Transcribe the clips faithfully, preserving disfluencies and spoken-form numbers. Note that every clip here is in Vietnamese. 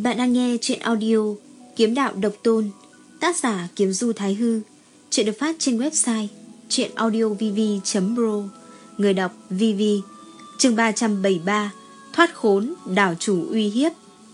Bạn đang nghe chuyện audio Kiếm Đạo Độc Tôn, tác giả Kiếm Du Thái Hư. Chuyện được phát trên website chuyenaudiovv chấm pro. Người đọc vê vê. Chương ba trăm bảy mươi ba. Thoát khốn, đảo chủ uy hiếp.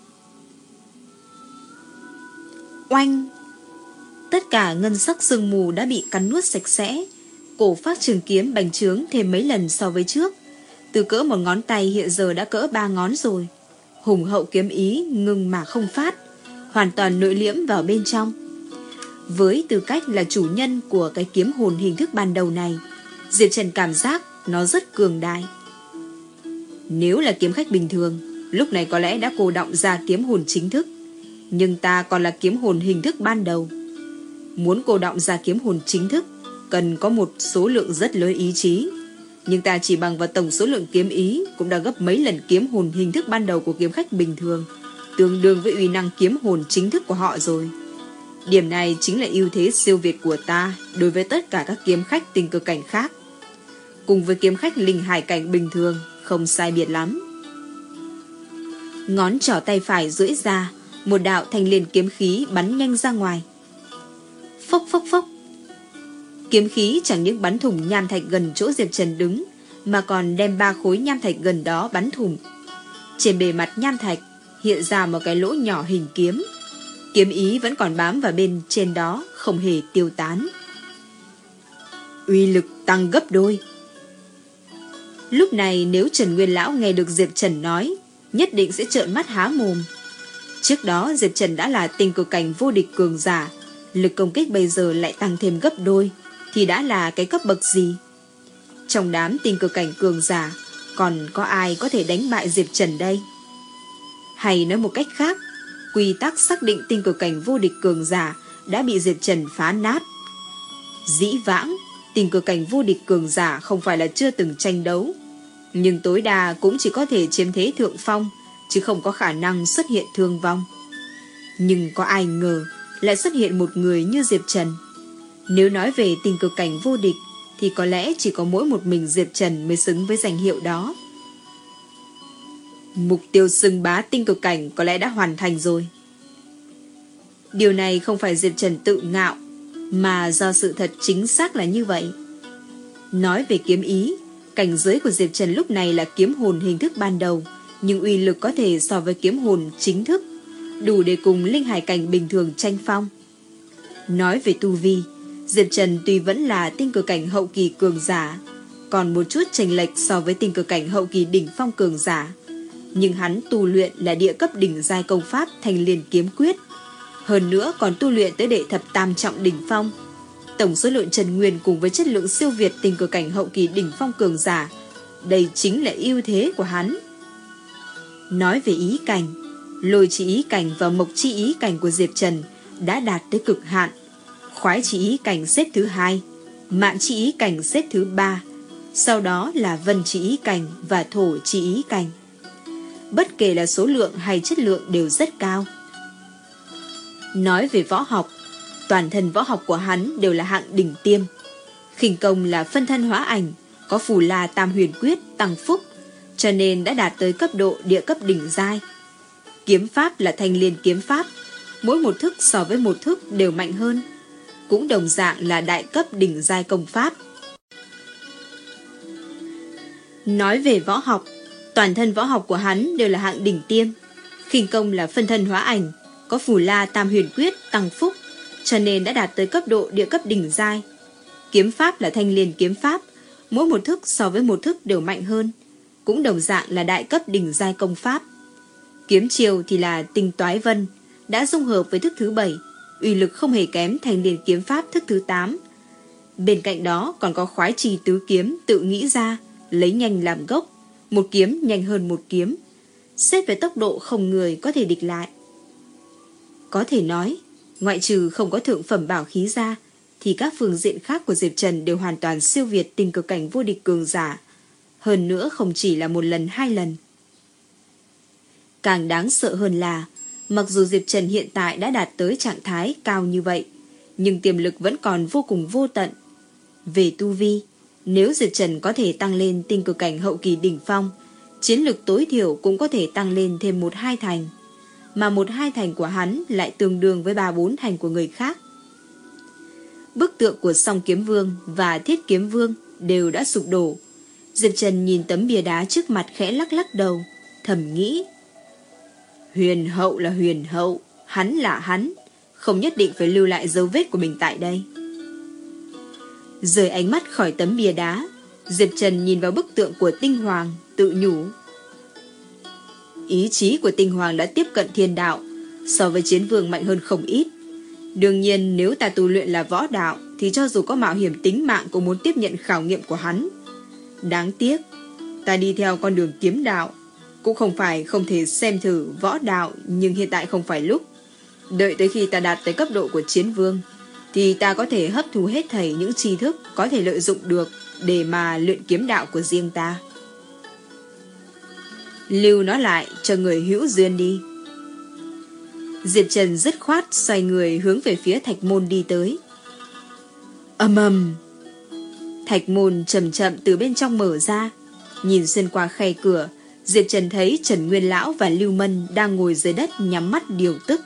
Oanh! Tất cả ngân sắc sương mù đã bị cắn nuốt sạch sẽ. Cổ phát trường kiếm bành trướng thêm mấy lần so với trước. Từ cỡ một ngón tay hiện giờ đã cỡ ba ngón rồi. Hùng hậu kiếm ý ngưng mà không phát, hoàn toàn nội liễm vào bên trong. Với tư cách là chủ nhân của cái kiếm hồn hình thức ban đầu này, Diệp Trần cảm giác nó rất cường đại. Nếu là kiếm khách bình thường, lúc này có lẽ đã cô đọng ra kiếm hồn chính thức. Nhưng ta còn là kiếm hồn hình thức ban đầu. Muốn cô đọng ra kiếm hồn chính thức, cần có một số lượng rất lớn ý chí. Nhưng ta chỉ bằng vào tổng số lượng kiếm ý cũng đã gấp mấy lần kiếm hồn hình thức ban đầu của kiếm khách bình thường, tương đương với uy năng kiếm hồn chính thức của họ rồi. Điểm này chính là ưu thế siêu việt của ta đối với tất cả các kiếm khách tinh cực cảnh khác. Cùng với kiếm khách linh hải cảnh bình thường, không sai biệt lắm. Ngón trỏ tay phải duỗi ra, một đạo thanh liên kiếm khí bắn nhanh ra ngoài. Phốc phốc phốc. Kiếm khí chẳng những bắn thủng nham thạch gần chỗ Diệp Trần đứng, mà còn đem ba khối nham thạch gần đó bắn thủng. Trên bề mặt nham thạch hiện ra một cái lỗ nhỏ hình kiếm. Kiếm ý vẫn còn bám vào bên trên đó, không hề tiêu tán. Uy lực tăng gấp đôi. Lúc này nếu Trần Nguyên Lão nghe được Diệp Trần nói, nhất định sẽ trợn mắt há mồm. Trước đó Diệp Trần đã là tinh cực cảnh vô địch cường giả, lực công kích bây giờ lại tăng thêm gấp đôi, thì đã là cái cấp bậc gì? Trong đám tinh cực cảnh cường giả, còn có ai có thể đánh bại Diệp Trần đây? Hay nói một cách khác, quy tắc xác định tinh cực cảnh vô địch cường giả đã bị Diệp Trần phá nát. Dĩ vãng, tinh cực cảnh vô địch cường giả không phải là chưa từng tranh đấu, nhưng tối đa cũng chỉ có thể chiếm thế thượng phong, chứ không có khả năng xuất hiện thương vong. Nhưng có ai ngờ lại xuất hiện một người như Diệp Trần. Nếu nói về tinh cực cảnh vô địch, thì có lẽ chỉ có mỗi một mình Diệp Trần mới xứng với danh hiệu đó. Mục tiêu xưng bá tinh cực cảnh có lẽ đã hoàn thành rồi. Điều này không phải Diệp Trần tự ngạo, mà do sự thật chính xác là như vậy. Nói về kiếm ý, cảnh giới của Diệp Trần lúc này là kiếm hồn hình thức ban đầu, nhưng uy lực có thể so với kiếm hồn chính thức, đủ để cùng linh hải cảnh bình thường tranh phong. Nói về tu vi, Diệp Trần tuy vẫn là tinh cực cảnh hậu kỳ cường giả, còn một chút chênh lệch so với tinh cực cảnh hậu kỳ đỉnh phong cường giả, nhưng hắn tu luyện là địa cấp đỉnh giai công pháp Thanh Liên Kiếm Quyết, hơn nữa còn tu luyện tới đệ thập tam trọng đỉnh phong. Tổng số lượng Trần Nguyên cùng với chất lượng siêu việt tinh cực cảnh hậu kỳ đỉnh phong cường giả, đây chính là ưu thế của hắn. Nói về ý cảnh, lôi chi ý cảnh và mộc chi ý cảnh của Diệp Trần đã đạt tới cực hạn. Khoái chi ý cảnh xếp thứ hai, mạn chi ý cảnh xếp thứ ba, sau đó là vân chi ý cảnh và thổ chi ý cảnh. Bất kể là số lượng hay chất lượng đều rất cao. Nói về võ học, toàn thân võ học của hắn đều là hạng đỉnh tiêm. Khinh công là phân thân hóa ảnh, có phù la tam huyền quyết tăng phúc, cho nên đã đạt tới cấp độ địa cấp đỉnh giai. Kiếm pháp là Thanh Liên kiếm pháp, mỗi một thức so với một thức đều mạnh hơn, cũng đồng dạng là đại cấp đỉnh giai công pháp. Nói về võ học, toàn thân võ học của hắn đều là hạng đỉnh tiêm. Khinh công là phân thân hóa ảnh, có phù la tam huyền quyết tăng phúc, cho nên đã đạt tới cấp độ địa cấp đỉnh giai. Kiếm pháp là Thanh Liên kiếm pháp, mỗi một thức so với một thức đều mạnh hơn, cũng đồng dạng là đại cấp đỉnh giai công pháp. Kiếm chiêu thì là Tinh Toái Vân, đã dung hợp với thức thứ bảy, uy lực không hề kém Thanh Liên kiếm pháp thức thứ tám. Bên cạnh đó còn có khoái trì tứ kiếm tự nghĩ ra, lấy nhanh làm gốc, một kiếm nhanh hơn một kiếm, xét về tốc độ không người có thể địch lại. Có thể nói, ngoại trừ không có thượng phẩm bảo khí ra, thì các phương diện khác của Diệp Trần đều hoàn toàn siêu việt tinh cực cảnh vô địch cường giả, hơn nữa không chỉ là một lần hai lần. Càng đáng sợ hơn là, mặc dù Diệp Trần hiện tại đã đạt tới trạng thái cao như vậy, nhưng tiềm lực vẫn còn vô cùng vô tận. Về tu vi, nếu Diệp Trần có thể tăng lên tinh cực cảnh hậu kỳ đỉnh phong, chiến lực tối thiểu cũng có thể tăng lên thêm một hai thành. mà một hai thành của hắn lại tương đương với ba bốn thành của người khác. Bức tượng của Song Kiếm Vương và Thiết Kiếm Vương đều đã sụp đổ. Diệp Trần nhìn tấm bia đá trước mặt khẽ lắc lắc đầu, thầm nghĩ. Huyền hậu là huyền hậu, hắn là hắn, không nhất định phải lưu lại dấu vết của mình tại đây. Rời ánh mắt khỏi tấm bia đá, Diệp Trần nhìn vào bức tượng của Tinh Hoàng, tự nhủ. Ý chí của Tinh Hoàng đã tiếp cận thiên đạo, so với Chiến Vương mạnh hơn không ít. Đương nhiên nếu ta tu luyện là võ đạo thì cho dù có mạo hiểm tính mạng cũng muốn tiếp nhận khảo nghiệm của hắn. Đáng tiếc, ta đi theo con đường kiếm đạo, cũng không phải không thể xem thử võ đạo, nhưng hiện tại không phải lúc. Đợi tới khi ta đạt tới cấp độ của Chiến Vương thì ta có thể hấp thu hết thảy những tri thức có thể lợi dụng được để mà luyện kiếm đạo của riêng ta. Lưu nó lại cho người hữu duyên đi. Diệp Trần dứt khoát xoay người hướng về phía thạch môn đi tới. Ầm ầm, thạch môn chậm chậm từ bên trong mở ra. Nhìn xuyên qua khe cửa, Diệp Trần thấy Trần Nguyên Lão và Lưu Mân đang ngồi dưới đất nhắm mắt điều tức.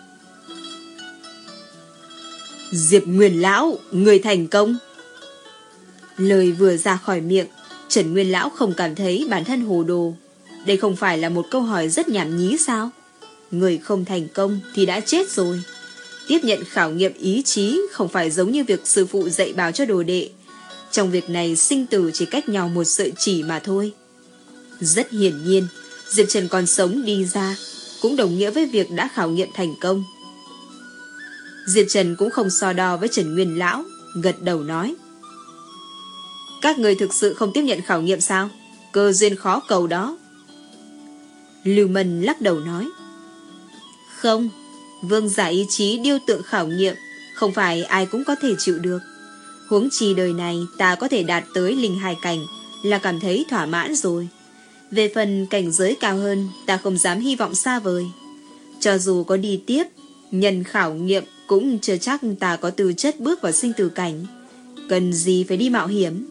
Diệp Nguyên Lão, người thành công. Lời vừa ra khỏi miệng, Trần Nguyên Lão không cảm thấy bản thân hồ đồ. Đây không phải là một câu hỏi rất nhảm nhí sao? Người không thành công thì đã chết rồi. Tiếp nhận khảo nghiệm ý chí không phải giống như việc sư phụ dạy bảo cho đồ đệ. Trong việc này sinh tử chỉ cách nhau một sợi chỉ mà thôi. Rất hiển nhiên, Diệp Trần còn sống đi ra cũng đồng nghĩa với việc đã khảo nghiệm thành công. Diệp Trần cũng không so đo với Trần Nguyên Lão, gật đầu nói. Các người thực sự không tiếp nhận khảo nghiệm sao? Cơ duyên khó cầu đó. Lưu Mân lắc đầu nói. Không, vương giả ý chí điêu tượng khảo nghiệm không phải ai cũng có thể chịu được. Huống chi đời này ta có thể đạt tới linh hài cảnh là cảm thấy thỏa mãn rồi. Về phần cảnh giới cao hơn, ta không dám hy vọng xa vời. Cho dù có đi tiếp, nhân khảo nghiệm cũng chưa chắc ta có tư chất bước vào sinh tử cảnh. Cần gì phải đi mạo hiểm.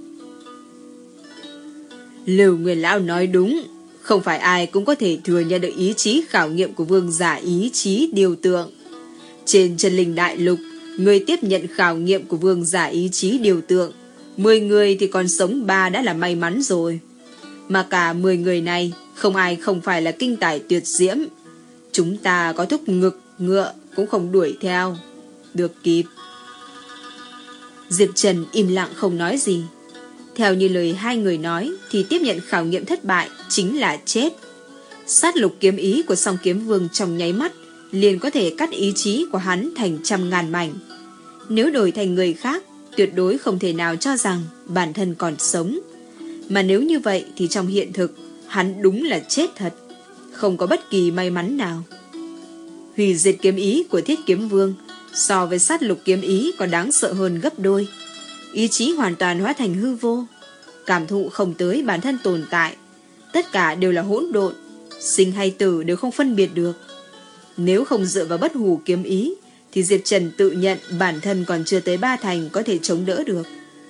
Lưu Nguyên Lão nói đúng, không phải ai cũng có thể thừa nhận được ý chí khảo nghiệm của vương giả ý chí điều tượng. Trên chân linh đại lục, người tiếp nhận khảo nghiệm của vương giả ý chí điều tượng, mười người thì còn sống ba đã là may mắn rồi. Mà cả mười người này, không ai không phải là kinh tài tuyệt diễm. Chúng ta có thúc ngực, ngựa cũng không đuổi theo được kịp. Diệp Trần im lặng không nói gì. Theo như lời hai người nói thì tiếp nhận khảo nghiệm thất bại chính là chết. Sát lục kiếm ý của Song Kiếm Vương trong nháy mắt liền có thể cắt ý chí của hắn thành trăm ngàn mảnh. Nếu đổi thành người khác, tuyệt đối không thể nào cho rằng bản thân còn sống. Mà nếu như vậy thì trong hiện thực, hắn đúng là chết thật, không có bất kỳ may mắn nào. Hủy diệt kiếm ý của Thiết Kiếm Vương so với sát lục kiếm ý còn đáng sợ hơn gấp đôi. Ý chí hoàn toàn hóa thành hư vô, cảm thụ không tới bản thân tồn tại. Tất cả đều là hỗn độn, sinh hay tử đều không phân biệt được. Nếu không dựa vào bất hủ kiếm ý thì Diệp Trần tự nhận bản thân còn chưa tới ba thành có thể chống đỡ được.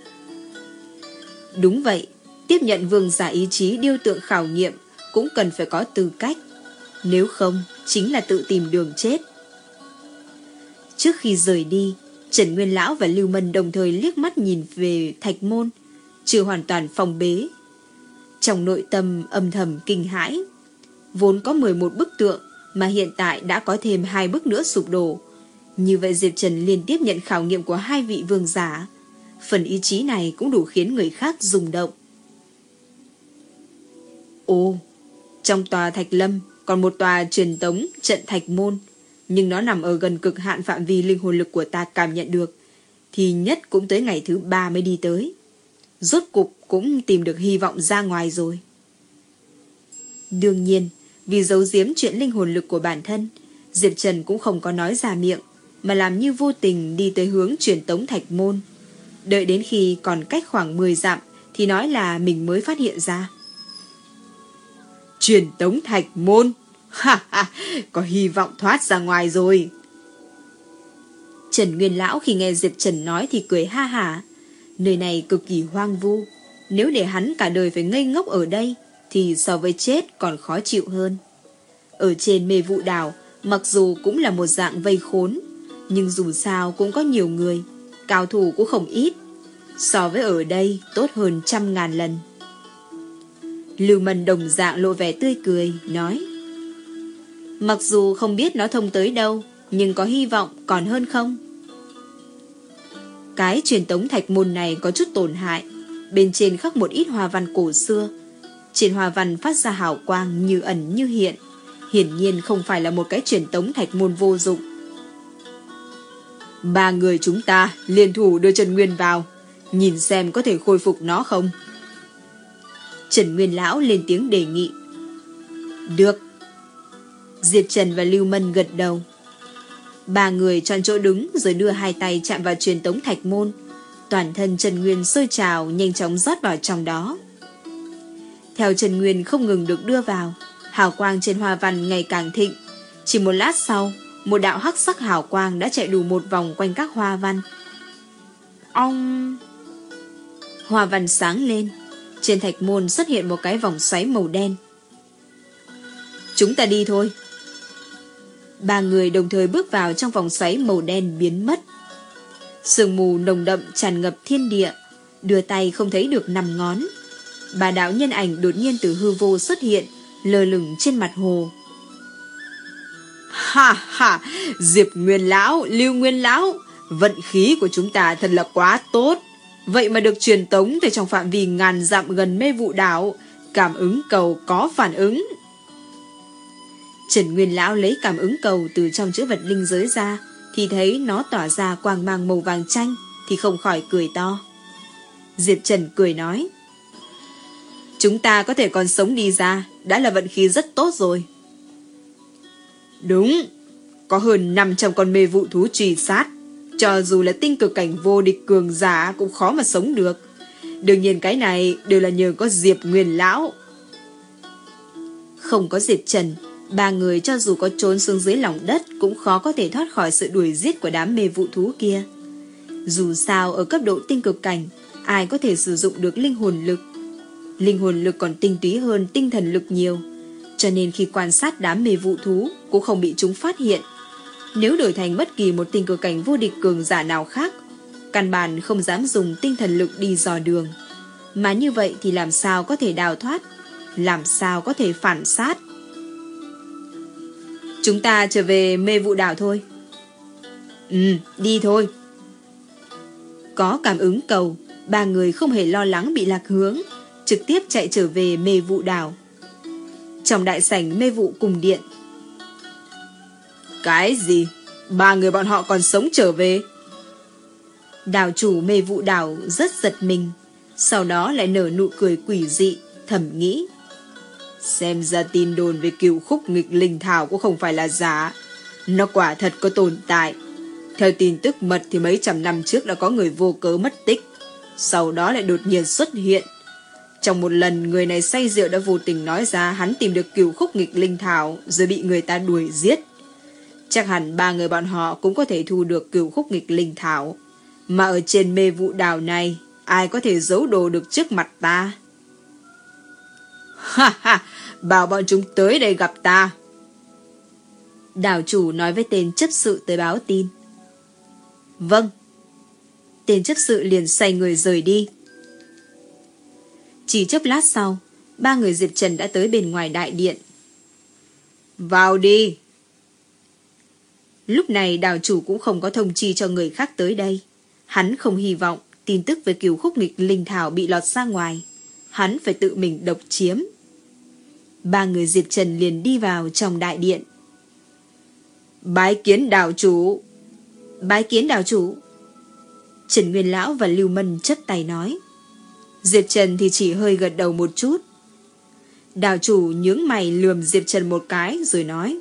Đúng vậy, tiếp nhận vương giả ý chí điêu tượng khảo nghiệm cũng cần phải có tư cách. Nếu không, chính là tự tìm đường chết. Trước khi rời đi, Trần Nguyên Lão và Lưu Mân đồng thời liếc mắt nhìn về thạch môn, chưa hoàn toàn phong bế. Trong nội tâm âm thầm kinh hãi. Vốn có mười một bức tượng mà hiện tại đã có thêm hai bức nữa sụp đổ. Như vậy Diệp Trần liên tiếp nhận khảo nghiệm của hai vị vương giả. Phần ý chí này cũng đủ khiến người khác rung động. Ồ, trong tòa Thạch Lâm còn một tòa truyền tống trận Thạch Môn, nhưng nó nằm ở gần cực hạn phạm vi linh hồn lực của ta cảm nhận được, thì nhất cũng tới ngày thứ ba mới đi tới. Rốt cục cũng tìm được hy vọng ra ngoài rồi. Đương nhiên, vì giấu giếm chuyện linh hồn lực của bản thân, Diệp Trần cũng không có nói ra miệng, mà làm như vô tình đi tới hướng truyền tống Thạch Môn. Đợi đến khi còn cách khoảng mười dặm thì nói là mình mới phát hiện ra. Truyền tống Thạch Môn, ha ha, có hy vọng thoát ra ngoài rồi. Trần Nguyên Lão khi nghe Diệp Trần nói thì cười ha hả. Nơi này cực kỳ hoang vu, nếu để hắn cả đời phải ngây ngốc ở đây thì so với chết còn khó chịu hơn. Ở trên Mê Vụ Đảo Mặc dù cũng là một dạng vây khốn, nhưng dù sao cũng có nhiều người, cao thủ cũng không ít. So với ở đây tốt hơn trăm ngàn lần. Lưu Mân đồng dạng lộ vẻ tươi cười, nói: mặc dù không biết nó thông tới đâu, nhưng có hy vọng còn hơn không. Cái truyền tống thạch môn này có chút tổn hại, bên trên khắc một ít hoa văn cổ xưa. Trên hoa văn phát ra hào quang như ẩn như hiện, hiển nhiên không phải là một cái truyền tống thạch môn vô dụng. Ba người chúng ta liên thủ đưa Trần Nguyên vào, nhìn xem có thể khôi phục nó không. Trần Nguyên lão lên tiếng đề nghị. Được. Diệp Trần và Lưu Mân gật đầu. Ba người chọn chỗ đứng rồi đưa hai tay chạm vào truyền tống thạch môn. Toàn thân Trần Nguyên sôi trào, nhanh chóng rót vào trong đó. Theo Trần Nguyên không ngừng được đưa vào, hào quang trên hoa văn ngày càng thịnh. Chỉ một lát sau, một đạo hắc sắc hào quang đã chạy đủ một vòng quanh các hoa văn. Ong! Hoa văn sáng lên. Trên thạch môn xuất hiện một cái vòng xoáy màu đen. Chúng ta đi thôi. Ba người đồng thời bước vào trong vòng xoáy màu đen biến mất. Sương mù nồng đậm tràn ngập thiên địa, đưa tay không thấy được năm ngón. Ba đạo nhân ảnh đột nhiên từ hư vô xuất hiện, lơ lửng trên mặt hồ. Ha ha, Diệp Nguyên lão, Lưu Nguyên lão, vận khí của chúng ta thật là quá tốt. Vậy mà được truyền tống từ trong phạm vi ngàn dặm gần mê vụ đảo, cảm ứng cầu có phản ứng. Trần Nguyên lão lấy cảm ứng cầu từ trong chữ vật linh giới ra, thì thấy nó tỏa ra quang mang màu vàng chanh, thì không khỏi cười to. Diệp Trần cười nói: chúng ta có thể còn sống đi ra, đã là vận khí rất tốt rồi. Đúng, có hơn năm trăm con mê vụ thú truy sát, cho dù là tinh cực cảnh vô địch cường giả cũng khó mà sống được. Đương nhiên cái này đều là nhờ có Diệp Nguyên lão. Không có Diệp Trần, ba người cho dù có trốn xuống dưới lòng đất cũng khó có thể thoát khỏi sự đuổi giết của đám mê vụ thú kia. Dù sao ở cấp độ tinh cực cảnh, ai có thể sử dụng được linh hồn lực. Linh hồn lực còn tinh túy hơn tinh thần lực nhiều, cho nên khi quan sát đám mê vụ thú cũng không bị chúng phát hiện. Nếu đổi thành bất kỳ một tinh cực cảnh vô địch cường giả nào khác, căn bản không dám dùng tinh thần lực đi dò đường. Mà như vậy thì làm sao có thể đào thoát, làm sao có thể phản sát. Chúng ta trở về mê vụ đảo thôi. Ừ, đi thôi. Có cảm ứng cầu, ba người không hề lo lắng bị lạc hướng, trực tiếp chạy trở về mê vụ đảo. Trong đại sảnh mê vụ cùng điện. Cái gì? Ba người bọn họ còn sống trở về? Đảo chủ mê vụ đảo rất giật mình, sau đó lại nở nụ cười quỷ dị, thầm nghĩ. Xem ra tin đồn về cựu khúc nghịch linh thảo cũng không phải là giả. Nó quả thật có tồn tại. Theo tin tức mật thì mấy trăm năm trước đã có người vô cớ mất tích, sau đó lại đột nhiên xuất hiện. Trong một lần người này say rượu đã vô tình nói ra hắn tìm được cựu khúc nghịch linh thảo, rồi bị người ta đuổi giết. Chắc hẳn ba người bọn họ cũng có thể thu được cựu khúc nghịch linh thảo. Mà ở trên mê vụ đảo này, ai có thể giấu đồ được trước mặt ta? Ha ha, bảo bọn chúng tới đây gặp ta. Đảo chủ nói với tên chấp sự tới báo tin. Vâng. Tên chấp sự liền xoay người rời đi. Chỉ chốc lát sau, ba người Diệp Trần đã tới bên ngoài đại điện. Vào đi. Lúc này đảo chủ cũng không có thông chi cho người khác tới đây. Hắn không hy vọng tin tức về cửu khúc nghịch linh thảo bị lọt ra ngoài. Hắn phải tự mình độc chiếm. Ba người Diệp Trần liền đi vào trong đại điện. Bái kiến đảo chủ. Bái kiến đảo chủ. Trần Nguyên lão và Lưu Mân chắp tay nói. Diệp Trần thì chỉ hơi gật đầu một chút. Đảo chủ nhướng mày lườm Diệp Trần một cái rồi nói.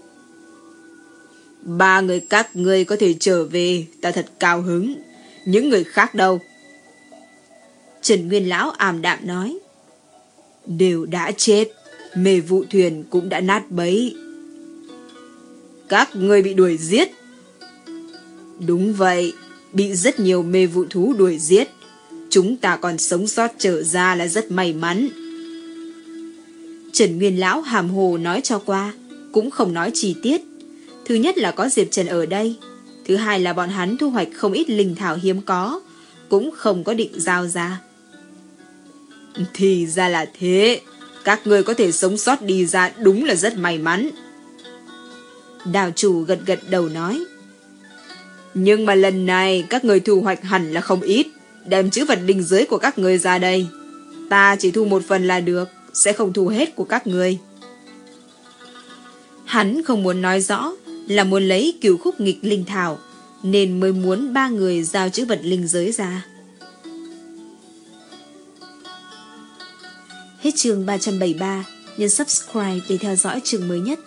Ba người các ngươi có thể trở về, ta thật cao hứng. Những người khác đâu? Trần Nguyên lão ảm đạm nói. Đều đã chết. Mê vụ thuyền cũng đã nát bấy. Các ngươi bị đuổi giết. Đúng vậy, bị rất nhiều mê vụ thú đuổi giết. Chúng ta còn sống sót trở ra là rất may mắn. Trần Nguyên lão hàm hồ nói cho qua, cũng không nói chi tiết. Thứ nhất là có Diệp Trần ở đây, thứ hai là bọn hắn thu hoạch không ít linh thảo hiếm có, cũng không có định giao ra. Thì ra là thế, các người có thể sống sót đi ra đúng là rất may mắn. Đào chủ gật gật đầu nói. Nhưng mà lần này các người thu hoạch hẳn là không ít, đem chữ vật linh giới của các người ra đây. Ta chỉ thu một phần là được, sẽ không thu hết của các người. Hắn không muốn nói rõ là muốn lấy cửu khúc nghịch linh thảo, nên mới muốn ba người giao chữ vật linh giới ra. Hết chương ba trăm bảy mươi ba, nhấn subscribe để theo dõi chương mới nhất.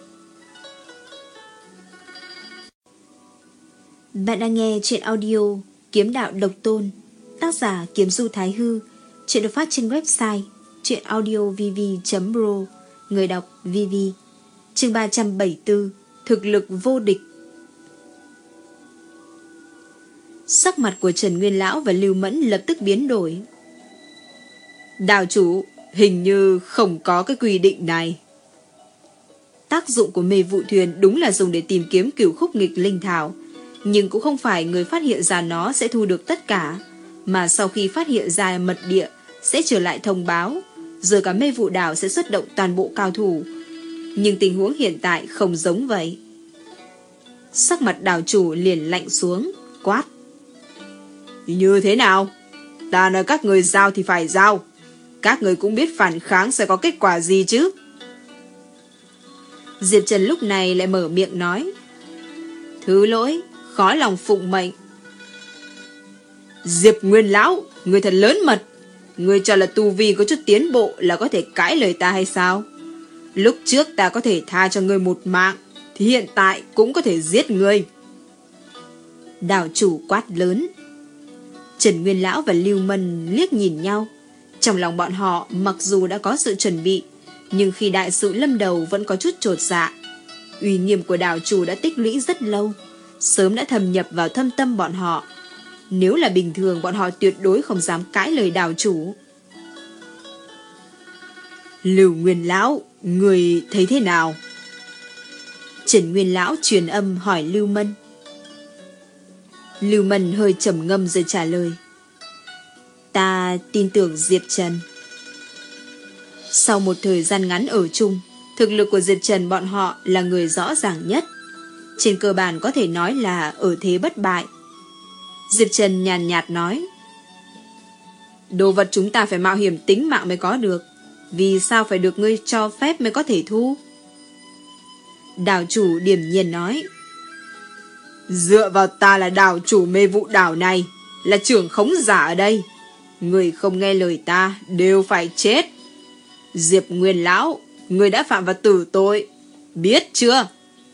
Bạn đang nghe truyện audio Kiếm Đạo Độc Tôn, tác giả Kiếm Du Thái Hư. Truyện được phát trên website truyện audio v v chấm pro, người đọc vê vê. Chương ba trăm bảy mươi tư, thực lực vô địch. Sắc mặt của Trần Nguyên Lão và Lưu Mẫn lập tức biến đổi. Đào chủ, hình như không có cái quy định này. Tác dụng của mê vụ thuyền đúng là dùng để tìm kiếm cửu khúc nghịch linh thảo, nhưng cũng không phải người phát hiện ra nó sẽ thu được tất cả, mà sau khi phát hiện ra mật địa sẽ trở lại thông báo, rồi cả mê vụ đảo sẽ xuất động toàn bộ cao thủ. Nhưng tình huống hiện tại không giống vậy. Sắc mặt đảo chủ liền lạnh xuống, quát. Như thế nào? Ta nói các người giao thì phải giao. Các người cũng biết phản kháng sẽ có kết quả gì chứ. Diệp Trần lúc này lại mở miệng nói. Thứ lỗi, khó lòng phụng mệnh. Diệp Nguyên Lão, người thật lớn mật. Người cho là tu vi có chút tiến bộ là có thể cãi lời ta hay sao? Lúc trước ta có thể tha cho ngươi một mạng, thì hiện tại cũng có thể giết ngươi. Đảo chủ quát lớn. Trần Nguyên Lão và Lưu Mân liếc nhìn nhau. Trong lòng bọn họ mặc dù đã có sự chuẩn bị, nhưng khi đại sự lâm đầu vẫn có chút chột dạ. Uy nghiêm của đảo chủ đã tích lũy rất lâu, sớm đã thâm nhập vào thâm tâm bọn họ. Nếu là bình thường, bọn họ tuyệt đối không dám cãi lời đảo chủ. Lưu Nguyên Lão, người thấy thế nào? Trần Nguyên Lão truyền âm hỏi Lưu Mân. Lưu Mân hơi trầm ngâm rồi trả lời. Ta tin tưởng Diệp Trần. Sau một thời gian ngắn ở chung, thực lực của Diệp Trần bọn họ là người rõ ràng nhất. Trên cơ bản có thể nói là ở thế bất bại. Diệp Trần nhàn nhạt nói. Đồ vật chúng ta phải mạo hiểm tính mạng mới có được. Vì sao phải được ngươi cho phép mới có thể thu? Đảo chủ điềm nhiên nói. Dựa vào ta là đảo chủ mê vụ đảo này, là trưởng khống giả ở đây. Người không nghe lời ta đều phải chết. Diệp Nguyên Lão, người đã phạm vào tử tội, biết chưa?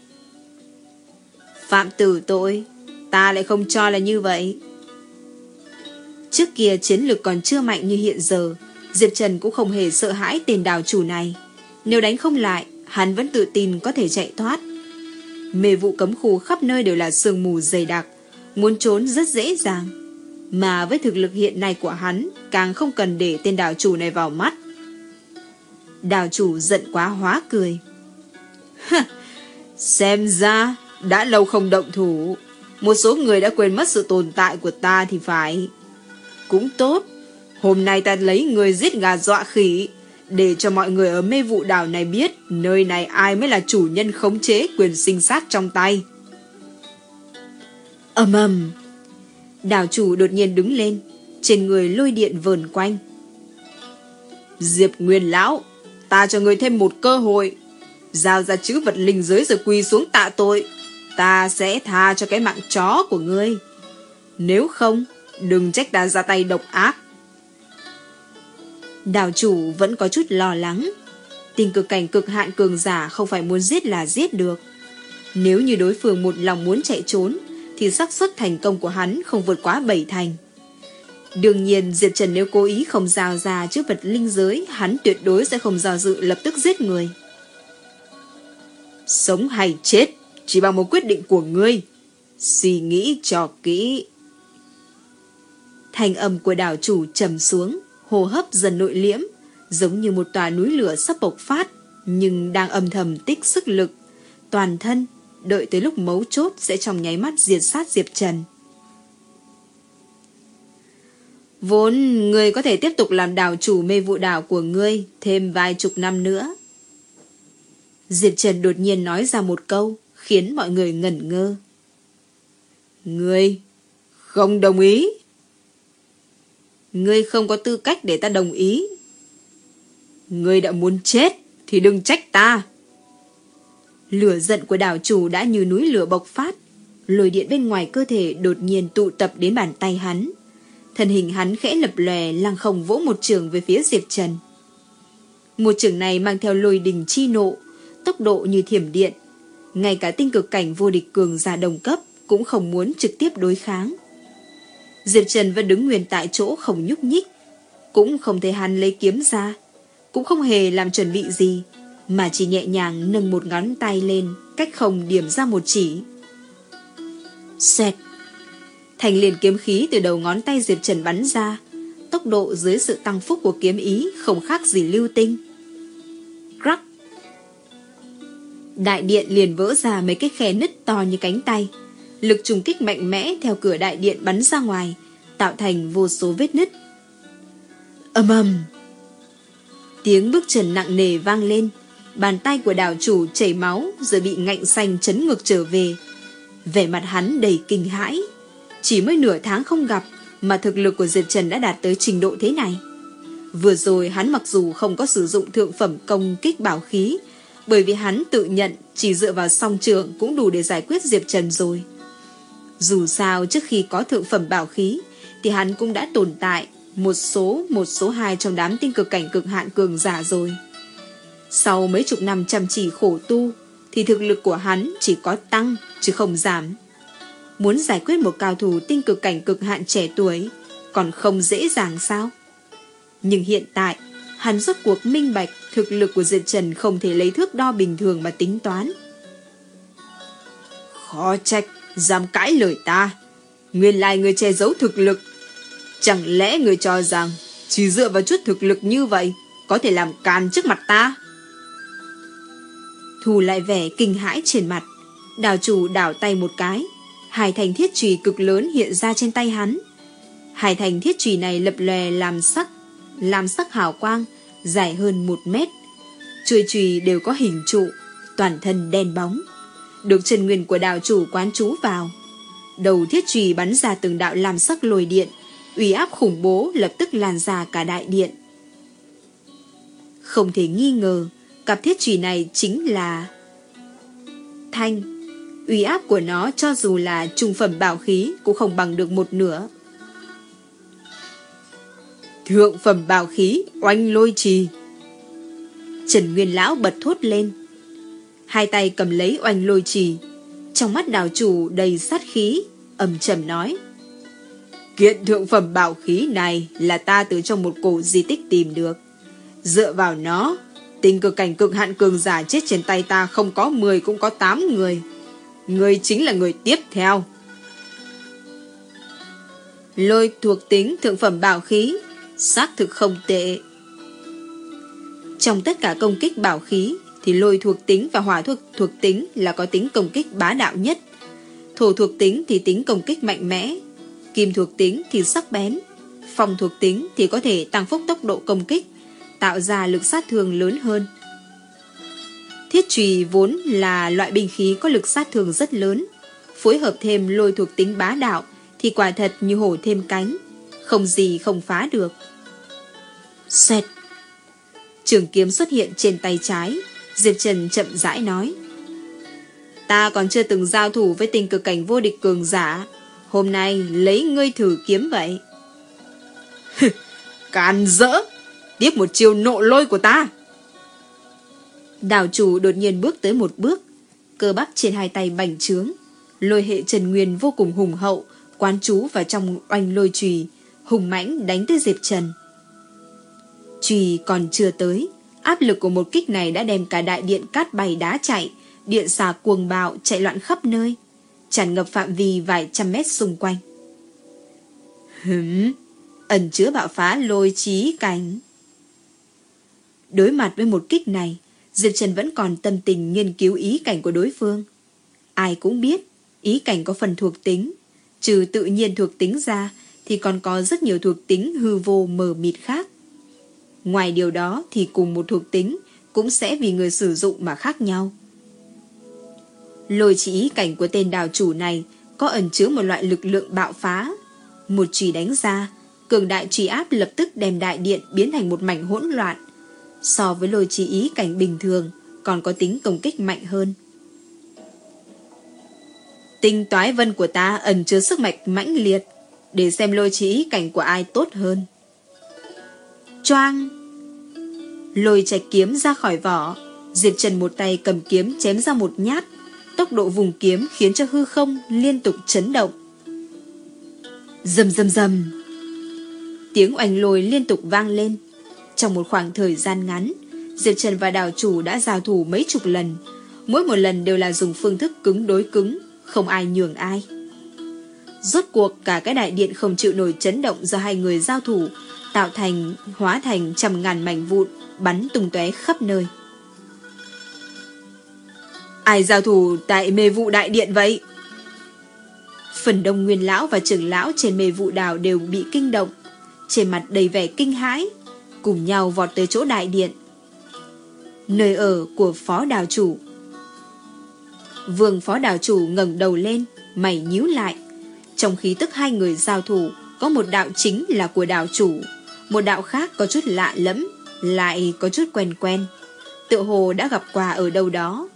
Phạm tử tội? Ta lại không cho là như vậy. Trước kia chiến lực còn chưa mạnh như hiện giờ, Diệp Trần cũng không hề sợ hãi tên đào chủ này. Nếu đánh không lại, hắn vẫn tự tin có thể chạy thoát. Mê vụ cấm khu khắp nơi đều là sương mù dày đặc, muốn trốn rất dễ dàng. Mà với thực lực hiện nay của hắn, càng không cần để tên đào chủ này vào mắt. Đào chủ giận quá hóa cười. Xem ra đã lâu không động thủ, một số người đã quên mất sự tồn tại của ta thì phải. Cũng tốt, hôm nay ta lấy người giết gà dọa khỉ, để cho mọi người ở mê vụ đảo này biết nơi này ai mới là chủ nhân khống chế quyền sinh sát trong tay. Ầm ầm, đảo chủ đột nhiên đứng lên, trên người lôi điện vờn quanh. Diệp Nguyên Lão, ta cho người thêm một cơ hội, giao ra chữ vật linh giới rồi quỳ xuống tạ tội, ta sẽ tha cho cái mạng chó của ngươi. Nếu không, đừng trách ta ra tay độc ác. Đảo chủ vẫn có chút lo lắng. Tình cực cảnh cực hạn cường giả không phải muốn giết là giết được. Nếu như đối phương một lòng muốn chạy trốn, thì xác suất thành công của hắn không vượt quá bảy thành. Đương nhiên Diệp Trần nếu cố ý không giao ra chữ vật linh giới, hắn tuyệt đối sẽ không do dự lập tức giết người. Sống hay chết chỉ bằng một quyết định của ngươi. Suy nghĩ cho kỹ. Thanh âm của đảo chủ trầm xuống, hô hấp dần nội liễm, giống như một tòa núi lửa sắp bộc phát, nhưng đang âm thầm tích sức lực, toàn thân đợi tới lúc mấu chốt sẽ trong nháy mắt diệt sát Diệp Trần. Vốn ngươi có thể tiếp tục làm đảo chủ mê vụ đảo của ngươi thêm vài chục năm nữa. Diệp Trần đột nhiên nói ra một câu khiến mọi người ngẩn ngơ. Ngươi không đồng ý. Ngươi không có tư cách để ta đồng ý. Ngươi đã muốn chết thì đừng trách ta. Lửa giận của đảo chủ đã như núi lửa bộc phát. Lôi điện bên ngoài cơ thể đột nhiên tụ tập đến bàn tay hắn. Thân hình hắn khẽ lập lòe, lăng không vỗ một trường về phía Diệp Trần. Một trường này mang theo lôi đình chi nộ, tốc độ như thiểm điện. Ngay cả tinh cực cảnh vô địch cường giả đồng cấp cũng không muốn trực tiếp đối kháng. Diệp Trần vẫn đứng nguyên tại chỗ không nhúc nhích, cũng không thấy hắn lấy kiếm ra, cũng không hề làm chuẩn bị gì, mà chỉ nhẹ nhàng nâng một ngón tay lên, cách không điểm ra một chỉ. Xẹt! Thành liền kiếm khí từ đầu ngón tay Diệp Trần bắn ra, tốc độ dưới sự tăng phúc của kiếm ý không khác gì lưu tinh. Rắc! Đại điện liền vỡ ra mấy cái khe nứt to như cánh tay. Lực trùng kích mạnh mẽ theo cửa đại điện bắn ra ngoài, tạo thành vô số vết nứt. Ầm ầm! Tiếng bước chân nặng nề vang lên. Bàn tay của đảo chủ chảy máu rồi bị ngạnh xanh chấn ngược trở về. Vẻ mặt hắn đầy kinh hãi. Chỉ mới nửa tháng không gặp mà thực lực của Diệp Trần đã đạt tới trình độ thế này. Vừa rồi hắn mặc dù không có sử dụng thượng phẩm công kích bảo khí, bởi vì hắn tự nhận chỉ dựa vào song trường cũng đủ để giải quyết Diệp Trần rồi. Dù sao trước khi có thượng phẩm bảo khí thì hắn cũng đã tồn tại một số một số hai trong đám tinh cực cảnh cực hạn cường giả rồi. Sau mấy chục năm chăm chỉ khổ tu thì thực lực của hắn chỉ có tăng chứ không giảm. Muốn giải quyết một cao thủ tinh cực cảnh cực hạn trẻ tuổi còn không dễ dàng sao? Nhưng hiện tại hắn rốt cuộc minh bạch thực lực của Diệp Trần không thể lấy thước đo bình thường mà tính toán. Khó trách dám cãi lời ta. Nguyên lai người che giấu thực lực. Chẳng lẽ người cho rằng chỉ dựa vào chút thực lực như vậy có thể làm càn trước mặt ta? Thu lại vẻ kinh hãi trên mặt, đảo chủ đảo tay một cái, hai thanh thiết chùy cực lớn hiện ra trên tay hắn. Hai thanh thiết chùy này lập lòe làm sắc, làm sắc hào quang, dài hơn một mét. Chuôi chùy đều có hình trụ, toàn thân đen bóng, được chân nguyên của đảo chủ quán trú vào. Đầu thiết chùy bắn ra từng đạo làm sắc lồi điện, uy áp khủng bố lập tức lan ra cả đại điện. Không thể nghi ngờ, cặp thiết chùy này chính là thanh. Uy áp của nó cho dù là trung phẩm bảo khí cũng không bằng được một nửa. Thượng phẩm bảo khí oanh lôi trì. Trần Nguyên Lão bật thốt lên, hai tay cầm lấy oanh lôi trì, trong mắt đảo chủ đầy sát khí, ầm trầm nói: Kiện thượng phẩm bảo khí này là ta từ trong một cổ di tích tìm được. Dựa vào nó, tinh cực cảnh cực hạn cường giả chết trên tay ta không có mười cũng có tám người. Người chính là người tiếp theo. Lôi thuộc tính thượng phẩm bảo khí xác thực không tệ. Trong tất cả công kích bảo khí thì lôi thuộc tính và hỏa thuộc, thuộc tính là có tính công kích bá đạo nhất. Thổ thuộc tính thì tính công kích mạnh mẽ. Kim thuộc tính thì sắc bén. Phong thuộc tính thì có thể tăng phúc tốc độ công kích, tạo ra lực sát thương lớn hơn. Thiết chùy vốn là loại binh khí có lực sát thương rất lớn, phối hợp thêm lôi thuộc tính bá đạo thì quả thật như hổ thêm cánh, không gì không phá được. Xẹt! Trường kiếm xuất hiện trên tay trái. Diệp Trần chậm rãi nói: Ta còn chưa từng giao thủ với tinh cực cảnh vô địch cường giả, hôm nay lấy ngươi thử kiếm vậy. Càn rỡ! Tiếp một chiêu nộ lôi của ta. Đảo chủ đột nhiên bước tới một bước, cơ bắp trên hai tay bành trướng, lôi hệ Trần Nguyên vô cùng hùng hậu quán trú vào trong oanh lôi chùy, hùng mãnh đánh tới Diệp Trần. Chùy còn chưa tới, áp lực của một kích này đã đem cả đại điện cát bay đá chạy, điện xà cuồng bạo chạy loạn khắp nơi, tràn ngập phạm vi vài trăm mét xung quanh. Hửm, ẩn chứa bạo phá lôi trí cảnh. Đối mặt với một kích này, Diệp Trần vẫn còn tâm tình nghiên cứu ý cảnh của đối phương. Ai cũng biết, ý cảnh có phần thuộc tính. Trừ tự nhiên thuộc tính ra, thì còn có rất nhiều thuộc tính hư vô mờ mịt khác. Ngoài điều đó thì cùng một thuộc tính cũng sẽ vì người sử dụng mà khác nhau. Lôi chỉ ý cảnh của tên đào chủ này có ẩn chứa một loại lực lượng bạo phá. Một chùy đánh ra, cường đại trì áp lập tức đem đại điện biến thành một mảnh hỗn loạn. So với lôi chỉ ý cảnh bình thường, còn có tính công kích mạnh hơn. Tinh toái vân của ta ẩn chứa sức mạnh mãnh liệt, để xem lôi chỉ ý cảnh của ai tốt hơn. Choang! Lôi trạch kiếm ra khỏi vỏ, Diệp Trần một tay cầm kiếm chém ra một nhát. Tốc độ vùng kiếm khiến cho hư không liên tục chấn động. Rầm rầm rầm. Tiếng oanh lôi liên tục vang lên. Trong một khoảng thời gian ngắn, Diệp Trần và đào chủ đã giao thủ mấy chục lần. Mỗi một lần đều là dùng phương thức cứng đối cứng, không ai nhường ai. Rốt cuộc cả cái đại điện không chịu nổi chấn động do hai người giao thủ, tạo thành, hóa thành trăm ngàn mảnh vụn, bắn tung tóe khắp nơi. Ai giao thủ tại mê vụ đại điện vậy? Phần đông nguyên lão và trưởng lão trên mê vụ đảo đều bị kinh động, trên mặt đầy vẻ kinh hãi, cùng nhau vọt tới chỗ đại điện, nơi ở của phó đảo chủ. Vương phó đảo chủ ngẩng đầu lên, mày nhíu lại. Trong khí tức hai người giao thủ, có một đạo chính là của đảo chủ, một đạo khác có chút lạ lẫm, lại có chút quen quen, tựa hồ đã gặp qua ở đâu đó.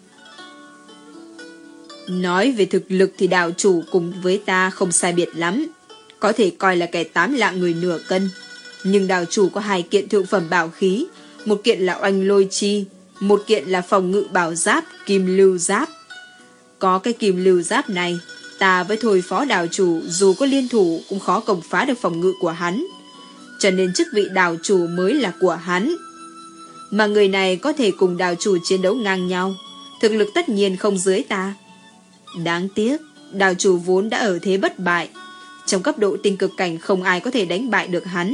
Nói về thực lực thì đảo chủ cùng với ta không sai biệt lắm, có thể coi là kẻ tám lạng người nửa cân. Nhưng đảo chủ có hai kiện thượng phẩm bảo khí, một kiện là oanh lôi chi, một kiện là phòng ngự bảo giáp kim lưu giáp. Có cái kim lưu giáp này, ta với thôi phó đảo chủ dù có liên thủ cũng khó công phá được phòng ngự của hắn, cho nên chức vị đảo chủ mới là của hắn. Mà người này có thể cùng đảo chủ chiến đấu ngang nhau, thực lực tất nhiên không dưới ta. Đáng tiếc, đảo chủ vốn đã ở thế bất bại, trong cấp độ tinh cực cảnh không ai có thể đánh bại được hắn.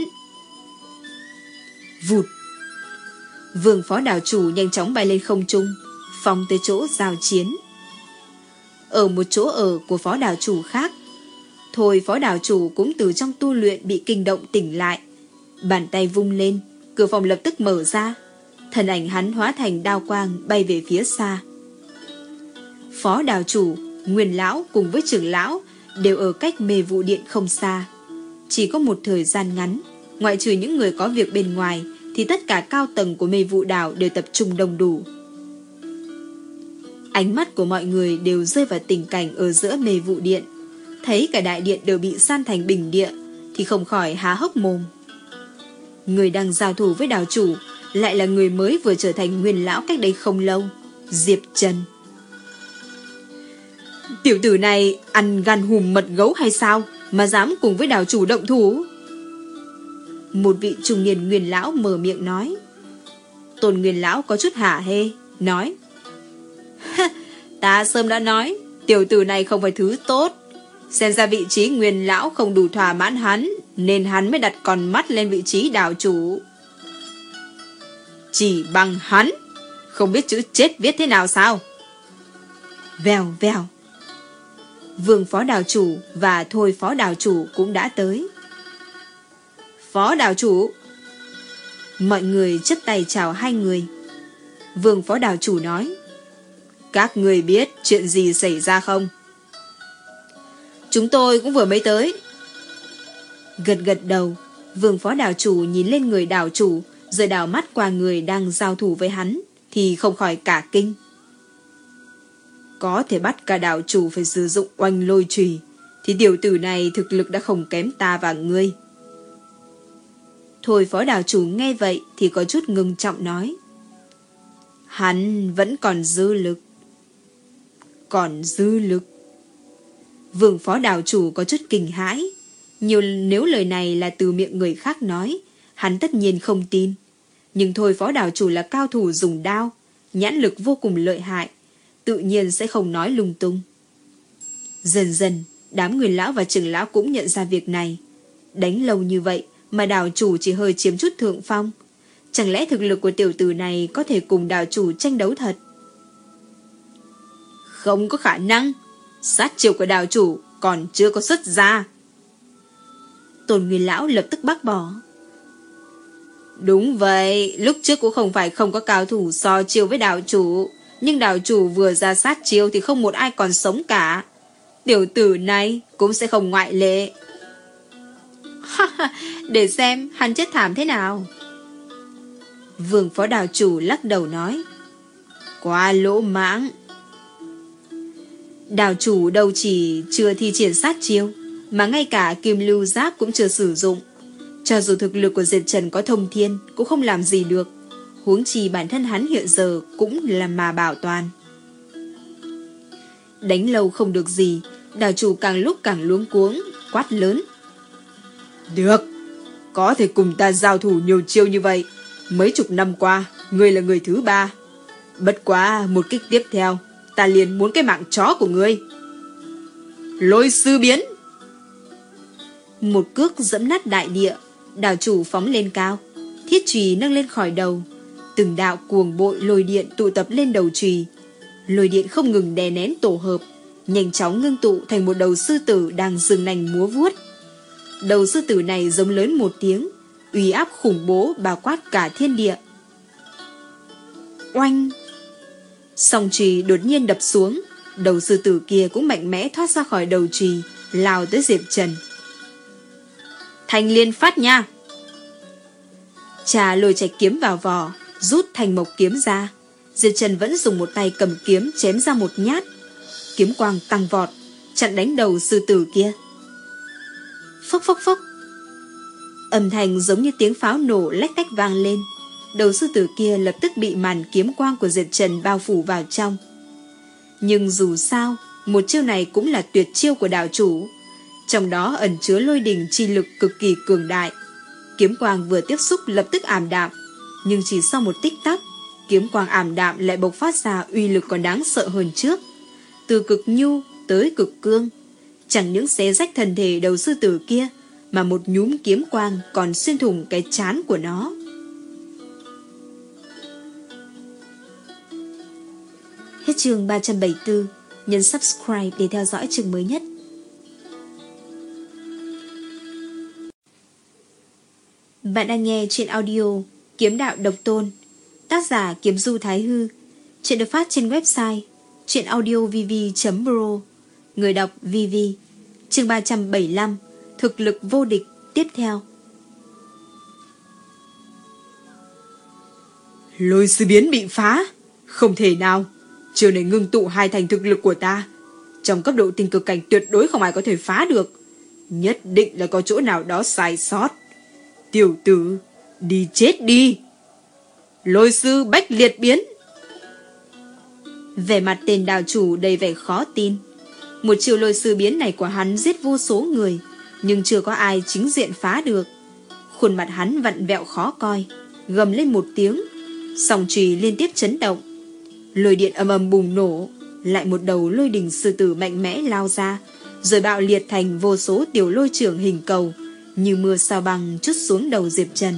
Vụt! Vương phó đảo chủ nhanh chóng bay lên không trung, phóng tới chỗ giao chiến. Ở một chỗ ở của phó đảo chủ khác, thôi phó đảo chủ cũng từ trong tu luyện bị kinh động tỉnh lại. Bàn tay vung lên, cửa phòng lập tức mở ra, thân ảnh hắn hóa thành đao quang bay về phía xa. Phó đảo chủ, nguyên lão cùng với trưởng lão đều ở cách mê vụ điện không xa. Chỉ có một thời gian ngắn, ngoại trừ những người có việc bên ngoài, thì tất cả cao tầng của mê vụ đảo đều tập trung đông đủ. Ánh mắt của mọi người đều rơi vào tình cảnh ở giữa mê vụ điện. Thấy cả đại điện đều bị san thành bình địa, thì không khỏi há hốc mồm. Người đang giao thủ với đảo chủ lại là người mới vừa trở thành nguyên lão cách đây không lâu, Diệp Trần. Tiểu tử này ăn gan hùm mật gấu hay sao mà dám cùng với đảo chủ động thủ? Một vị trung niên nguyên lão mở miệng nói. Tôn nguyên lão có chút hả hê, nói: Ta sớm đã nói, tiểu tử này không phải thứ tốt. Xem ra vị trí nguyên lão không đủ thỏa mãn hắn, nên hắn mới đặt con mắt lên vị trí đảo chủ. Chỉ bằng hắn, không biết chữ chết viết thế nào sao? Vèo vèo. Vương phó đảo chủ và thôi phó đảo chủ cũng đã tới. Phó đảo chủ. Mọi người chắp tay chào hai người. Vương phó đảo chủ nói: Các người biết chuyện gì xảy ra không? Chúng tôi cũng vừa mới tới. Gật gật đầu, vương phó đảo chủ nhìn lên người đảo chủ, rồi đảo mắt qua người đang giao thủ với hắn, thì không khỏi cả kinh. Có thể bắt cả đảo chủ phải sử dụng oanh lôi chùy, thì tiểu tử này thực lực đã không kém ta và ngươi. Thôi phó đảo chủ nghe vậy thì có chút ngưng trọng nói: Hắn vẫn còn dư lực. Còn dư lực. Vương phó đảo chủ có chút kinh hãi. Nhiều nếu lời này là từ miệng người khác nói, hắn tất nhiên không tin. Nhưng thôi phó đảo chủ là cao thủ dùng đao, nhãn lực vô cùng lợi hại, tự nhiên sẽ không nói lung tung. Dần dần, đám người lão và trưởng lão cũng nhận ra việc này. Đánh lâu như vậy mà đảo chủ chỉ hơi chiếm chút thượng phong. Chẳng lẽ thực lực của tiểu tử này có thể cùng đảo chủ tranh đấu thật? Không có khả năng. Sát chiêu của đào chủ còn chưa có xuất ra. Tôn Nguyên Lão lập tức bác bỏ. Đúng vậy, lúc trước cũng không phải không có cao thủ so chiêu với đào chủ, nhưng đào chủ vừa ra sát chiêu thì không một ai còn sống cả. Tiểu tử này cũng sẽ không ngoại lệ. Để xem hắn chết thảm thế nào. Vương phó đào chủ lắc đầu nói. Quá lỗ mãng. Đào chủ đâu chỉ chưa thi triển sát chiêu, mà ngay cả kim lưu giáp cũng chưa sử dụng. Cho dù thực lực của Diệp Trần có thông thiên cũng không làm gì được, huống chi bản thân hắn hiện giờ cũng là mà bảo toàn. Đánh lâu không được gì, đào chủ càng lúc càng luống cuống, quát lớn. Được, có thể cùng ta giao thủ nhiều chiêu như vậy. Mấy chục năm qua, ngươi là người thứ ba. Bất quá một kích tiếp theo, ta liền muốn cái mạng chó của ngươi. Lôi sư biến. Một cước dẫm nát đại địa, đào chủ phóng lên cao, thiết chùy nâng lên khỏi đầu. Từng đạo cuồng bội lôi điện tụ tập lên đầu chùy. Lôi điện không ngừng đè nén tổ hợp, nhanh chóng ngưng tụ thành một đầu sư tử đang giương nành múa vuốt. Đầu sư tử này giống lớn một tiếng, uy áp khủng bố bao quát cả thiên địa. Oanh! Song chùy đột nhiên đập xuống, đầu sư tử kia cũng mạnh mẽ thoát ra khỏi đầu chùy, lao tới Diệp Trần. Thanh liên phát nha! Trà lôi chạy kiếm vào vỏ, rút thành mộc kiếm ra. Diệp Trần vẫn dùng một tay cầm kiếm chém ra một nhát. Kiếm quang tăng vọt, chặn đánh đầu sư tử kia. Phốc phốc phốc. Âm thanh giống như tiếng pháo nổ lách tách vang lên. Đầu sư tử kia lập tức bị màn kiếm quang của Diệp Trần bao phủ vào trong. Nhưng dù sao, một chiêu này cũng là tuyệt chiêu của đạo chủ. Trong đó ẩn chứa lôi đình chi lực cực kỳ cường đại. Kiếm quang vừa tiếp xúc lập tức ảm đạm, nhưng chỉ sau một tích tắc, kiếm quang ảm đạm lại bộc phát ra uy lực còn đáng sợ hơn trước. Từ cực nhu tới cực cương, chẳng những xé rách thân thể đầu sư tử kia, mà một nhúm kiếm quang còn xuyên thủng cái trán của nó. Hết chương ba trăm bảy mươi tư. Nhấn subscribe để theo dõi chương mới nhất. Bạn đang nghe chuyện audio Kiếm Đạo Độc Tôn, tác giả Kiếm Du Thái Hư. Chuyện được phát trên website chuyenaudiovv chấm pro. Người đọc vê vê. Chương ba trăm bảy mươi lăm. Thực lực vô địch tiếp theo. Lôi sư biến bị phá. Không thể nào. Chiều này ngưng tụ hai thành thực lực của ta. Trong cấp độ tinh cực cảnh tuyệt đối không ai có thể phá được. Nhất định là có chỗ nào đó sai sót. Tiểu tử, đi chết đi. Lôi sư bách liệt biến. Vẻ mặt tên đào chủ đầy vẻ khó tin. Một chiều lôi sư biến này của hắn giết vô số người, nhưng chưa có ai chính diện phá được. Khuôn mặt hắn vặn vẹo khó coi, gầm lên một tiếng, song chùy liên tiếp chấn động. Lôi điện ầm ầm bùng nổ, lại một đầu lôi đình sư tử mạnh mẽ lao ra, rồi bạo liệt thành vô số tiểu lôi trưởng hình cầu, như mưa sao băng trút xuống đầu Diệp Trần.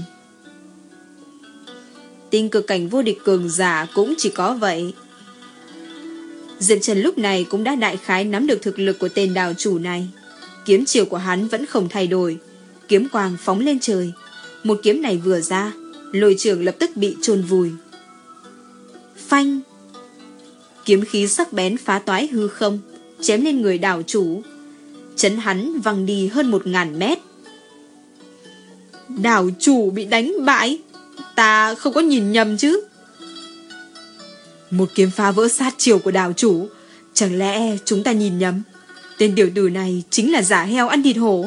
Tinh cực cảnh vô địch cường giả cũng chỉ có vậy. Diệp Trần lúc này cũng đã đại khái nắm được thực lực của tên đào chủ này. Kiếm chiều của hắn vẫn không thay đổi, kiếm quang phóng lên trời. Một kiếm này vừa ra, lôi trường lập tức bị chôn vùi. Phanh! Kiếm khí sắc bén phá toái hư không, chém lên người đào chủ, chấn hắn văng đi hơn một ngàn mét. Đào chủ bị đánh bại, ta không có nhìn nhầm chứ? Một kiếm phá vỡ sát chiều của đào chủ, chẳng lẽ chúng ta nhìn nhầm? Tên tiểu tử này chính là giả heo ăn thịt hổ.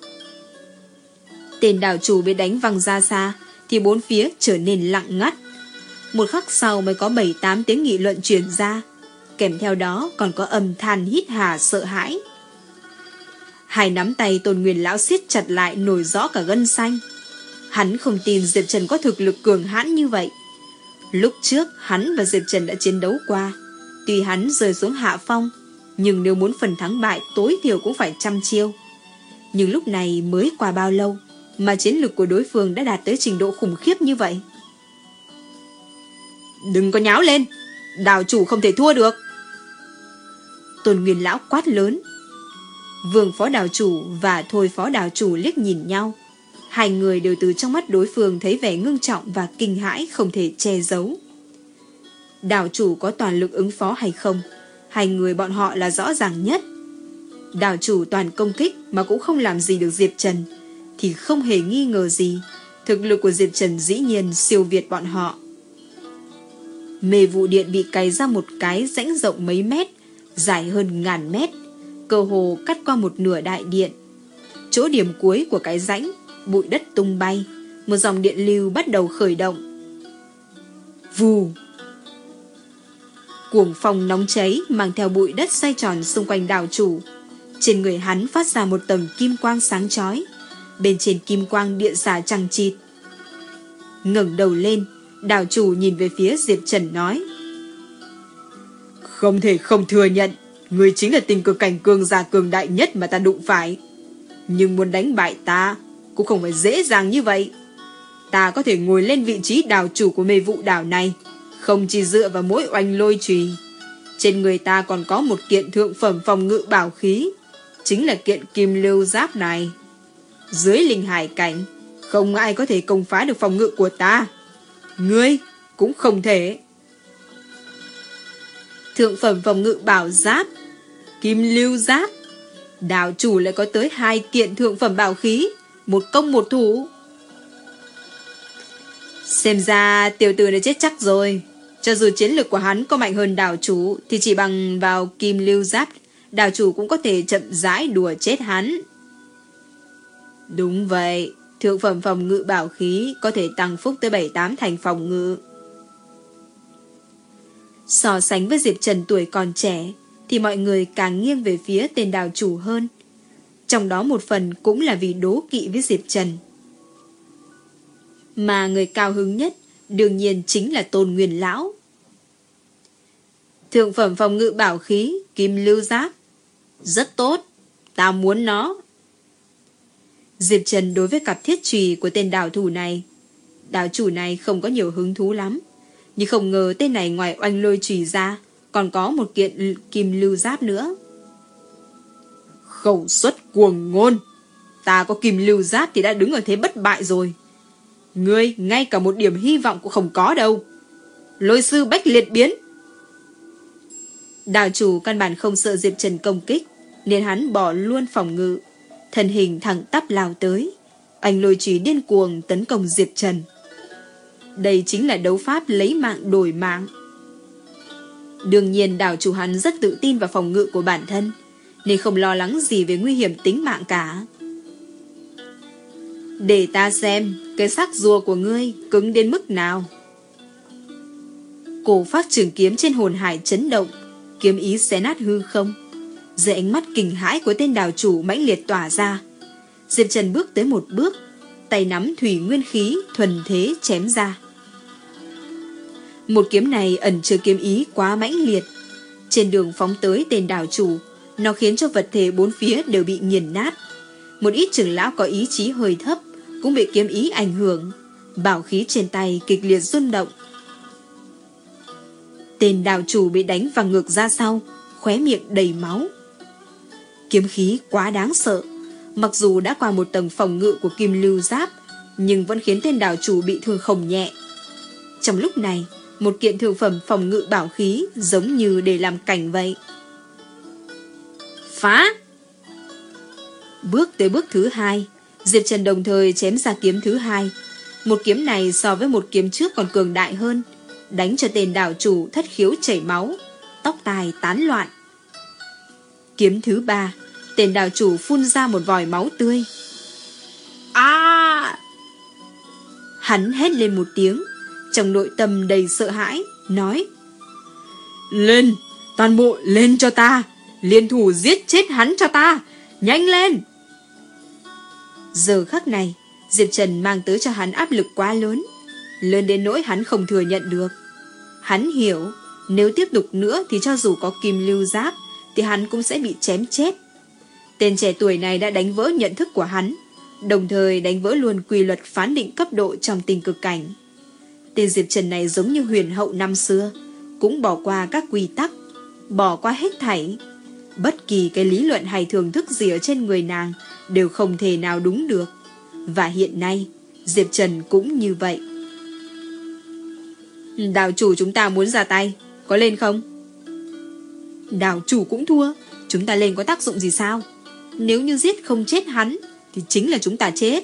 Tên đào chủ bị đánh văng ra xa, thì bốn phía trở nên lặng ngắt. Một khắc sau mới có bảy tám tiếng nghị luận truyền ra, kèm theo đó còn có âm than hít hà sợ hãi. Hai nắm tay Tôn Nguyên Lão siết chặt lại nổi rõ cả gân xanh. Hắn không tin Diệp Trần có thực lực cường hãn như vậy. Lúc trước hắn và Diệp Trần đã chiến đấu qua, tuy hắn rơi xuống hạ phong, nhưng nếu muốn phần thắng bại tối thiểu cũng phải trăm chiêu. Nhưng lúc này mới qua bao lâu mà chiến lực của đối phương đã đạt tới trình độ khủng khiếp như vậy? Đừng có nháo lên, đào chủ không thể thua được. Tôn Nguyên lão quát lớn. Vương phó đảo chủ và Thôi phó đảo chủ liếc nhìn nhau. Hai người đều từ trong mắt đối phương thấy vẻ ngưng trọng và kinh hãi không thể che giấu. Đảo chủ có toàn lực ứng phó hay không, hai người bọn họ là rõ ràng nhất. Đảo chủ toàn công kích mà cũng không làm gì được Diệp Trần, thì không hề nghi ngờ gì, thực lực của Diệp Trần dĩ nhiên siêu việt bọn họ. Mê vụ điện bị cày ra một cái rãnh rộng mấy mét, dài hơn ngàn mét, cơ hồ cắt qua một nửa đại điện. Chỗ điểm cuối của cái rãnh, bụi đất tung bay, một dòng điện lưu bắt đầu khởi động. Vù! Cuồng phong nóng cháy mang theo bụi đất xoay tròn xung quanh đảo chủ. Trên người hắn phát ra một tầng kim quang sáng chói, bên trên kim quang điện xả chằng chịt. Ngẩng đầu lên, đảo chủ nhìn về phía Diệp Trần nói: Không thể không thừa nhận, người chính là tình cực cảnh cường giả cường đại nhất mà ta đụng phải. Nhưng muốn đánh bại ta cũng không phải dễ dàng như vậy. Ta có thể ngồi lên vị trí đảo chủ của mê vụ đảo này, không chỉ dựa vào mỗi oanh lôi chùy. Trên người ta còn có một kiện thượng phẩm phòng ngự bảo khí, chính là kiện kim lưu giáp này. Dưới linh hải cảnh, không ai có thể công phá được phòng ngự của ta. Ngươi cũng không thể. Thượng phẩm phòng ngự bảo giáp, kim lưu giáp. Đảo chủ lại có tới hai kiện thượng phẩm bảo khí, một công một thủ. Xem ra tiểu tử này chết chắc rồi. Cho dù chiến lực của hắn có mạnh hơn đảo chủ, thì chỉ bằng vào kim lưu giáp, đảo chủ cũng có thể chậm rãi đùa chết hắn. Đúng vậy, thượng phẩm phòng ngự bảo khí có thể tăng phúc tới bảy tám thành phòng ngự. So sánh với Diệp Trần tuổi còn trẻ, thì mọi người càng nghiêng về phía tên đảo chủ hơn. Trong đó một phần cũng là vì đố kỵ với Diệp Trần. Mà người cao hứng nhất đương nhiên chính là Tôn Nguyên lão. Thượng phẩm phòng ngự bảo khí kim lưu giáp, rất tốt, ta muốn nó. Diệp Trần đối với cặp thiết chùy của tên đảo thủ này, đảo chủ này không có nhiều hứng thú lắm, nhưng không ngờ tên này ngoài oanh lôi chùy ra còn có một kiện kim lưu giáp nữa. Khẩu suất cuồng ngôn, ta có kim lưu giáp thì đã đứng ở thế bất bại rồi. Ngươi ngay cả một điểm hy vọng cũng không có đâu. Lôi sư bách liệt biến. Đảo chủ căn bản không sợ Diệp Trần công kích, nên hắn bỏ luôn phòng ngự, thân hình thẳng tắp lao tới, anh lôi chùy điên cuồng tấn công Diệp Trần. Đây chính là đấu pháp lấy mạng đổi mạng. Đương nhiên đảo chủ hắn rất tự tin vào phòng ngự của bản thân, nên không lo lắng gì về nguy hiểm tính mạng cả. Để ta xem cái xác rùa của ngươi cứng đến mức nào. Cổ phát trường kiếm trên hồn hải chấn động, kiếm ý xé nát hư không. Dưới ánh mắt kinh hãi của tên đảo chủ mãnh liệt tỏa ra, Diệp Trần bước tới một bước, tay nắm thủy nguyên khí thuần thế chém ra. Một kiếm này ẩn chứa kiếm ý quá mãnh liệt, trên đường phóng tới tên đảo chủ, nó khiến cho vật thể bốn phía đều bị nghiền nát. Một ít trưởng lão có ý chí hơi thấp cũng bị kiếm ý ảnh hưởng, bảo khí trên tay kịch liệt rung động. Tên đảo chủ bị đánh văng ngược ra sau, khóe miệng đầy máu. Kiếm khí quá đáng sợ, mặc dù đã qua một tầng phòng ngự của kim lưu giáp, nhưng vẫn khiến tên đảo chủ bị thương không nhẹ. Trong lúc này, một kiện thượng phẩm phòng ngự bảo khí giống như để làm cảnh vậy. Phá! Bước tới bước thứ hai, Diệp Trần đồng thời chém ra kiếm thứ hai. Một kiếm này so với một kiếm trước còn cường đại hơn, đánh cho tên đảo chủ thất khiếu chảy máu, tóc tai tán loạn. Kiếm thứ ba, tên đảo chủ phun ra một vòi máu tươi. À! Hắn hét lên một tiếng, trong nội tâm đầy sợ hãi, nói: Lên, toàn bộ lên cho ta, liên thủ giết chết hắn cho ta, nhanh lên! Giờ khắc này, Diệp Trần mang tới cho hắn áp lực quá lớn, lớn đến nỗi hắn không thừa nhận được. Hắn hiểu, nếu tiếp tục nữa thì cho dù có kim lưu giáp, thì hắn cũng sẽ bị chém chết. Tên trẻ tuổi này đã đánh vỡ nhận thức của hắn, đồng thời đánh vỡ luôn quy luật phán định cấp độ trong tình cực cảnh. Tên Diệp Trần này giống như huyền hậu năm xưa, cũng bỏ qua các quy tắc, bỏ qua hết thảy, Bất kỳ cái lý luận hay thưởng thức gì ở trên người nàng đều không thể nào đúng được. Và hiện nay, Diệp Trần cũng như vậy. Đào chủ chúng ta muốn ra tay, có lên không? Đào chủ cũng thua, chúng ta lên có tác dụng gì sao? Nếu như giết không chết hắn thì chính là chúng ta chết.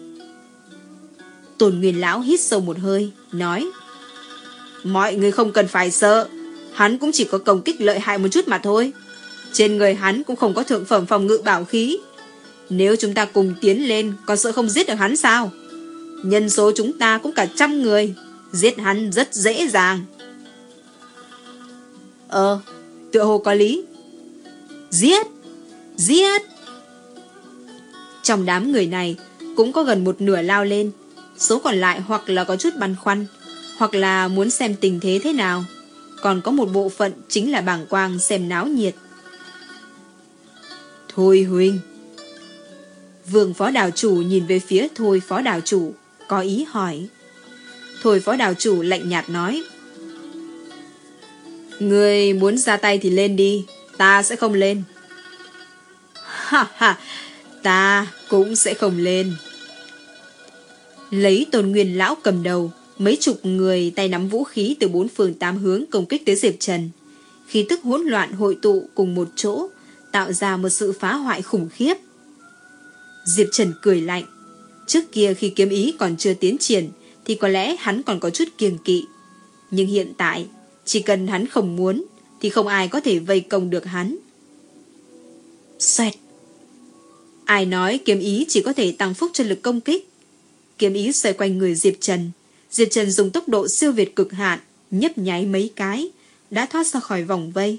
Tôn Nguyên lão hít sâu một hơi, nói: Mọi người không cần phải sợ, hắn cũng chỉ có công kích lợi hại một chút mà thôi. Trên người hắn cũng không có thượng phẩm phòng ngự bảo khí. Nếu chúng ta cùng tiến lên, còn sợ không giết được hắn sao? Nhân số chúng ta cũng cả trăm người, giết hắn rất dễ dàng. Ờ, tựa hồ có lý. Giết! Giết! Trong đám người này cũng có gần một nửa lao lên. Số còn lại hoặc là có chút băn khoăn, hoặc là muốn xem tình thế thế nào. Còn có một bộ phận chính là bảng quang xem náo nhiệt. Thôi huynh. Vương phó đào chủ nhìn về phía Thôi phó đào chủ, có ý hỏi. Thôi phó đào chủ lạnh nhạt nói: Người muốn ra tay thì lên đi, ta sẽ không lên. Ha ha, ta cũng sẽ không lên. Lấy Tôn Nguyên lão cầm đầu, mấy chục người tay nắm vũ khí từ bốn phương tám hướng công kích tới Diệp Trần. Khí tức hỗn loạn hội tụ cùng một chỗ, tạo ra một sự phá hoại khủng khiếp. Diệp Trần cười lạnh. Trước kia khi kiếm ý còn chưa tiến triển thì có lẽ hắn còn có chút kiêng kỵ. Nhưng hiện tại, chỉ cần hắn không muốn thì không ai có thể vây công được hắn. Xoẹt. Ai nói kiếm ý chỉ có thể tăng phúc cho lực công kích? Kiếm ý xoay quanh người Diệp Trần. Diệp Trần dùng tốc độ siêu việt cực hạn, nhấp nháy mấy cái, đã thoát ra khỏi vòng vây.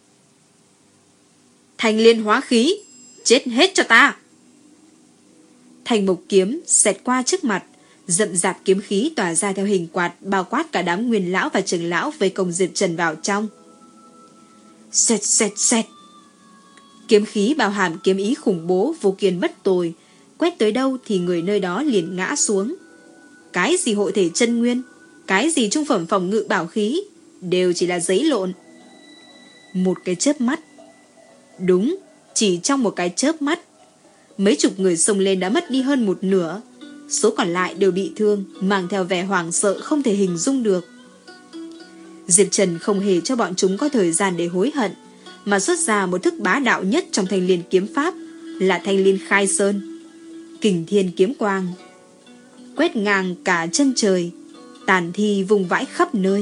Thành liên hóa khí, chết hết cho ta! Thành mộc kiếm xẹt qua trước mặt, rậm rạp kiếm khí tỏa ra theo hình quạt, bao quát cả đám nguyên lão và trưởng lão vây công Diệp Trần vào trong. Xẹt xẹt xẹt. Kiếm khí bao hàm kiếm ý khủng bố vô kiên bất tồi, quét tới đâu thì người nơi đó liền ngã xuống. Cái gì hộ thể chân nguyên, cái gì trung phẩm phòng ngự bảo khí, đều chỉ là giấy lộn. Một cái chớp mắt. Đúng, chỉ trong một cái chớp mắt, mấy chục người xông lên đã mất đi hơn một nửa. Số còn lại đều bị thương, mang theo vẻ hoảng sợ không thể hình dung được. Diệp Trần không hề cho bọn chúng có thời gian để hối hận, mà xuất ra một thức bá đạo nhất trong thanh liên kiếm pháp, là thanh liên khai sơn, kình thiên kiếm quang, quét ngang cả chân trời, tàn thi vùng vãi khắp nơi.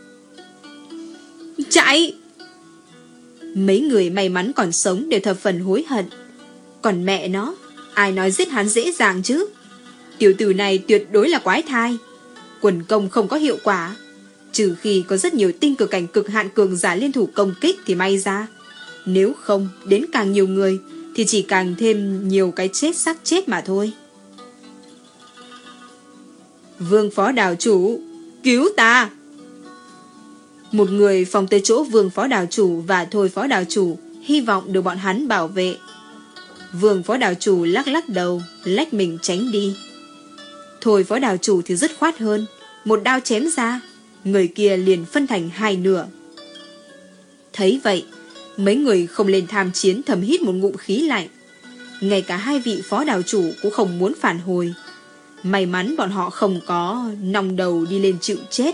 Chạy! Mấy người may mắn còn sống đều thập phần hối hận. Còn mẹ nó, ai nói giết hắn dễ dàng chứ? Tiểu tử này tuyệt đối là quái thai. Quần công không có hiệu quả, trừ khi có rất nhiều tinh cực cảnh cực hạn cường giả liên thủ công kích thì may ra. Nếu không, đến càng nhiều người thì chỉ càng thêm nhiều cái chết xác chết mà thôi. Vương phó đào chủ, cứu ta! Một người phóng tới chỗ Vương phó đào chủ và Thôi phó đào chủ, hy vọng được bọn hắn bảo vệ. Vương phó đào chủ lắc lắc đầu, lách mình tránh đi. Thôi phó đào chủ thì dứt khoát hơn, một đao chém ra, người kia liền phân thành hai nửa. Thấy vậy, mấy người không lên tham chiến thầm hít một ngụm khí lạnh. Ngay cả hai vị phó đào chủ cũng không muốn phản hồi. May mắn bọn họ không có nòng đầu đi lên chịu chết.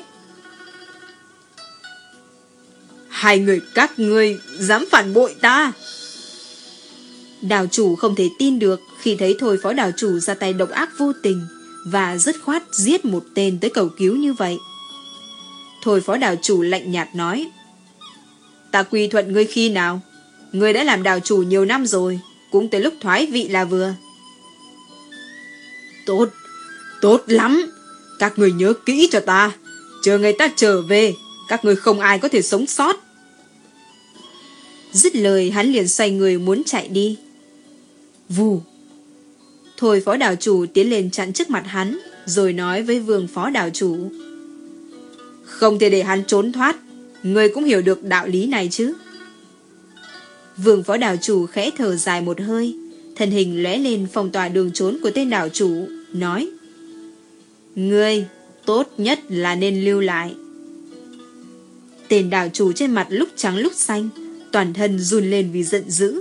Hai người các ngươi dám phản bội ta! Đào chủ không thể tin được khi thấy Thôi phó đào chủ ra tay độc ác vô tình và dứt khoát giết một tên tới cầu cứu như vậy. Thôi phó đào chủ lạnh nhạt nói: Ta quy thuận ngươi khi nào? Ngươi đã làm đào chủ nhiều năm rồi, cũng tới lúc thoái vị là vừa. Tốt, tốt lắm. Các ngươi nhớ kỹ cho ta, chờ người ta trở về, các ngươi không ai có thể sống sót. Dứt lời hắn liền xoay người muốn chạy đi. Vù. Thôi phó đào chủ tiến lên chặn trước mặt hắn, rồi nói với Vương phó đào chủ: Không thể để hắn trốn thoát, ngươi cũng hiểu được đạo lý này chứ? Vương phó đào chủ khẽ thở dài một hơi, thân hình lóe lên phong tỏa đường trốn của tên đào chủ, nói: Ngươi tốt nhất là nên lưu lại. Tên đào chủ trên mặt lúc trắng lúc xanh, toàn thân run lên vì giận dữ.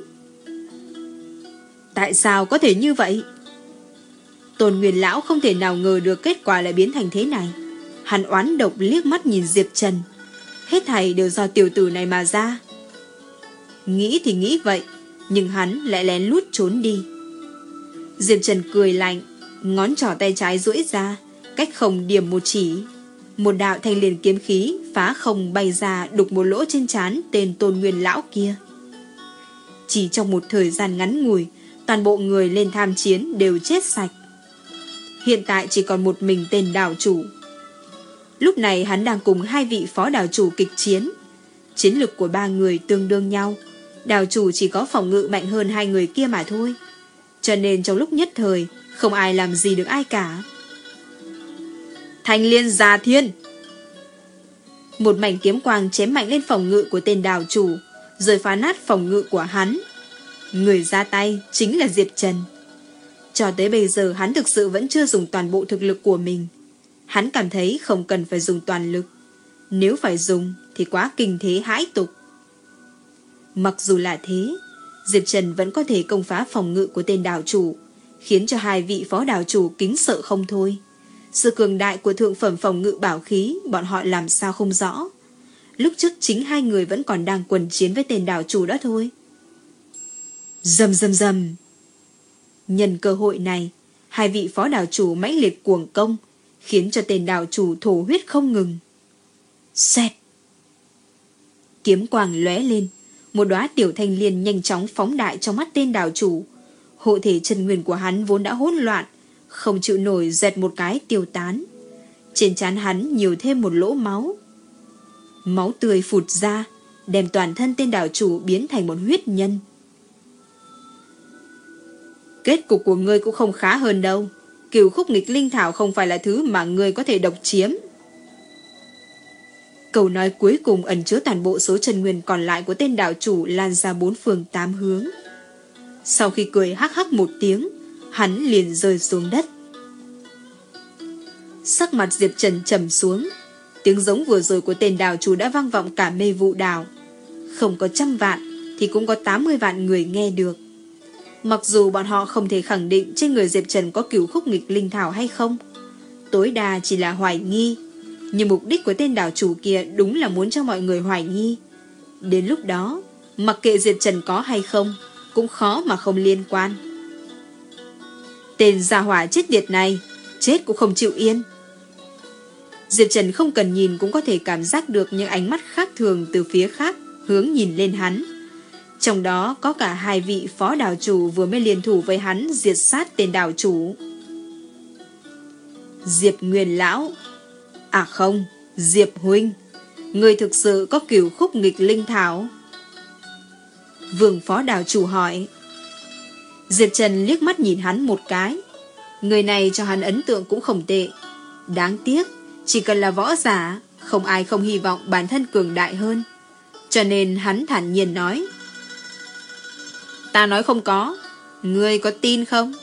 Tại sao có thể như vậy? Tôn Nguyên lão không thể nào ngờ được kết quả lại biến thành thế này. Hắn oán độc liếc mắt nhìn Diệp Trần. Hết thảy đều do tiểu tử này mà ra. Nghĩ thì nghĩ vậy, nhưng hắn lại lén lút trốn đi. Diệp Trần cười lạnh, ngón trỏ tay trái duỗi ra, cách không điểm một chỉ. Một đạo thanh liền kiếm khí phá không bay ra, đục một lỗ trên trán tên Tôn Nguyên lão kia. Chỉ trong một thời gian ngắn ngủi, toàn bộ người lên tham chiến đều chết sạch. Hiện tại chỉ còn một mình tên đảo chủ. Lúc này hắn đang cùng hai vị phó đảo chủ kịch chiến. Chiến lực của ba người tương đương nhau. Đảo chủ chỉ có phòng ngự mạnh hơn hai người kia mà thôi. Cho nên trong lúc nhất thời, không ai làm gì được ai cả. Thanh liên già thiên! Một mảnh kiếm quang chém mạnh lên phòng ngự của tên đảo chủ, rồi phá nát phòng ngự của hắn. Người ra tay chính là Diệp Trần. Cho tới bây giờ hắn thực sự vẫn chưa dùng toàn bộ thực lực của mình. Hắn cảm thấy không cần phải dùng toàn lực. Nếu phải dùng thì quá kinh thế hãi tục. Mặc dù là thế, Diệp Trần vẫn có thể công phá phòng ngự của tên đảo chủ, khiến cho hai vị phó đảo chủ kính sợ không thôi. Sự cường đại của thượng phẩm phòng ngự bảo khí bọn họ làm sao không rõ. Lúc trước chính hai người vẫn còn đang quần chiến với tên đảo chủ đó thôi. Rầm rầm rầm. Nhân cơ hội này, hai vị phó đảo chủ mãnh liệt cuồng công, khiến cho tên đảo chủ thổ huyết không ngừng. Xẹt. Kiếm quang lóe lên, một đóa tiểu thanh liên nhanh chóng phóng đại trong mắt tên đảo chủ. Hộ thể chân nguyên của hắn vốn đã hỗn loạn, không chịu nổi dẹt một cái tiêu tán. Trên trán hắn nhiều thêm một lỗ máu. Máu tươi phụt ra, đem toàn thân tên đảo chủ biến thành một huyết nhân. Kết cục của ngươi cũng không khá hơn đâu. Cửu khúc nghịch linh thảo không phải là thứ mà ngươi có thể độc chiếm. Câu nói cuối cùng ẩn chứa toàn bộ số chân nguyên còn lại của tên đảo chủ lan ra bốn phương tám hướng. Sau khi cười hắc hắc một tiếng, hắn liền rơi xuống đất. Sắc mặt Diệp Trần trầm xuống. Tiếng giống vừa rồi của tên đảo chủ đã vang vọng cả mê vụ đảo. Không có trăm vạn thì cũng có tám mươi vạn người nghe được. Mặc dù bọn họ không thể khẳng định trên người Diệp Trần có cửu khúc nghịch linh thảo hay không, tối đa chỉ là hoài nghi. Nhưng mục đích của tên đảo chủ kia đúng là muốn cho mọi người hoài nghi. Đến lúc đó, mặc kệ Diệp Trần có hay không, cũng khó mà không liên quan. Tên gia hỏa chết tiệt này, chết cũng không chịu yên. Diệp Trần không cần nhìn cũng có thể cảm giác được những ánh mắt khác thường từ phía khác hướng nhìn lên hắn. Trong đó có cả hai vị phó đảo chủ vừa mới liên thủ với hắn diệt sát tên đảo chủ. Diệp Nguyên lão. À không, Diệp huynh, người thực sự có cửu khúc nghịch linh thảo? Vương phó đảo chủ hỏi. Diệp Trần liếc mắt nhìn hắn một cái. Người này cho hắn ấn tượng cũng không tệ. Đáng tiếc, chỉ cần là võ giả, không ai không hy vọng bản thân cường đại hơn. Cho nên hắn thản nhiên nói. Ta nói không có, ngươi có tin không?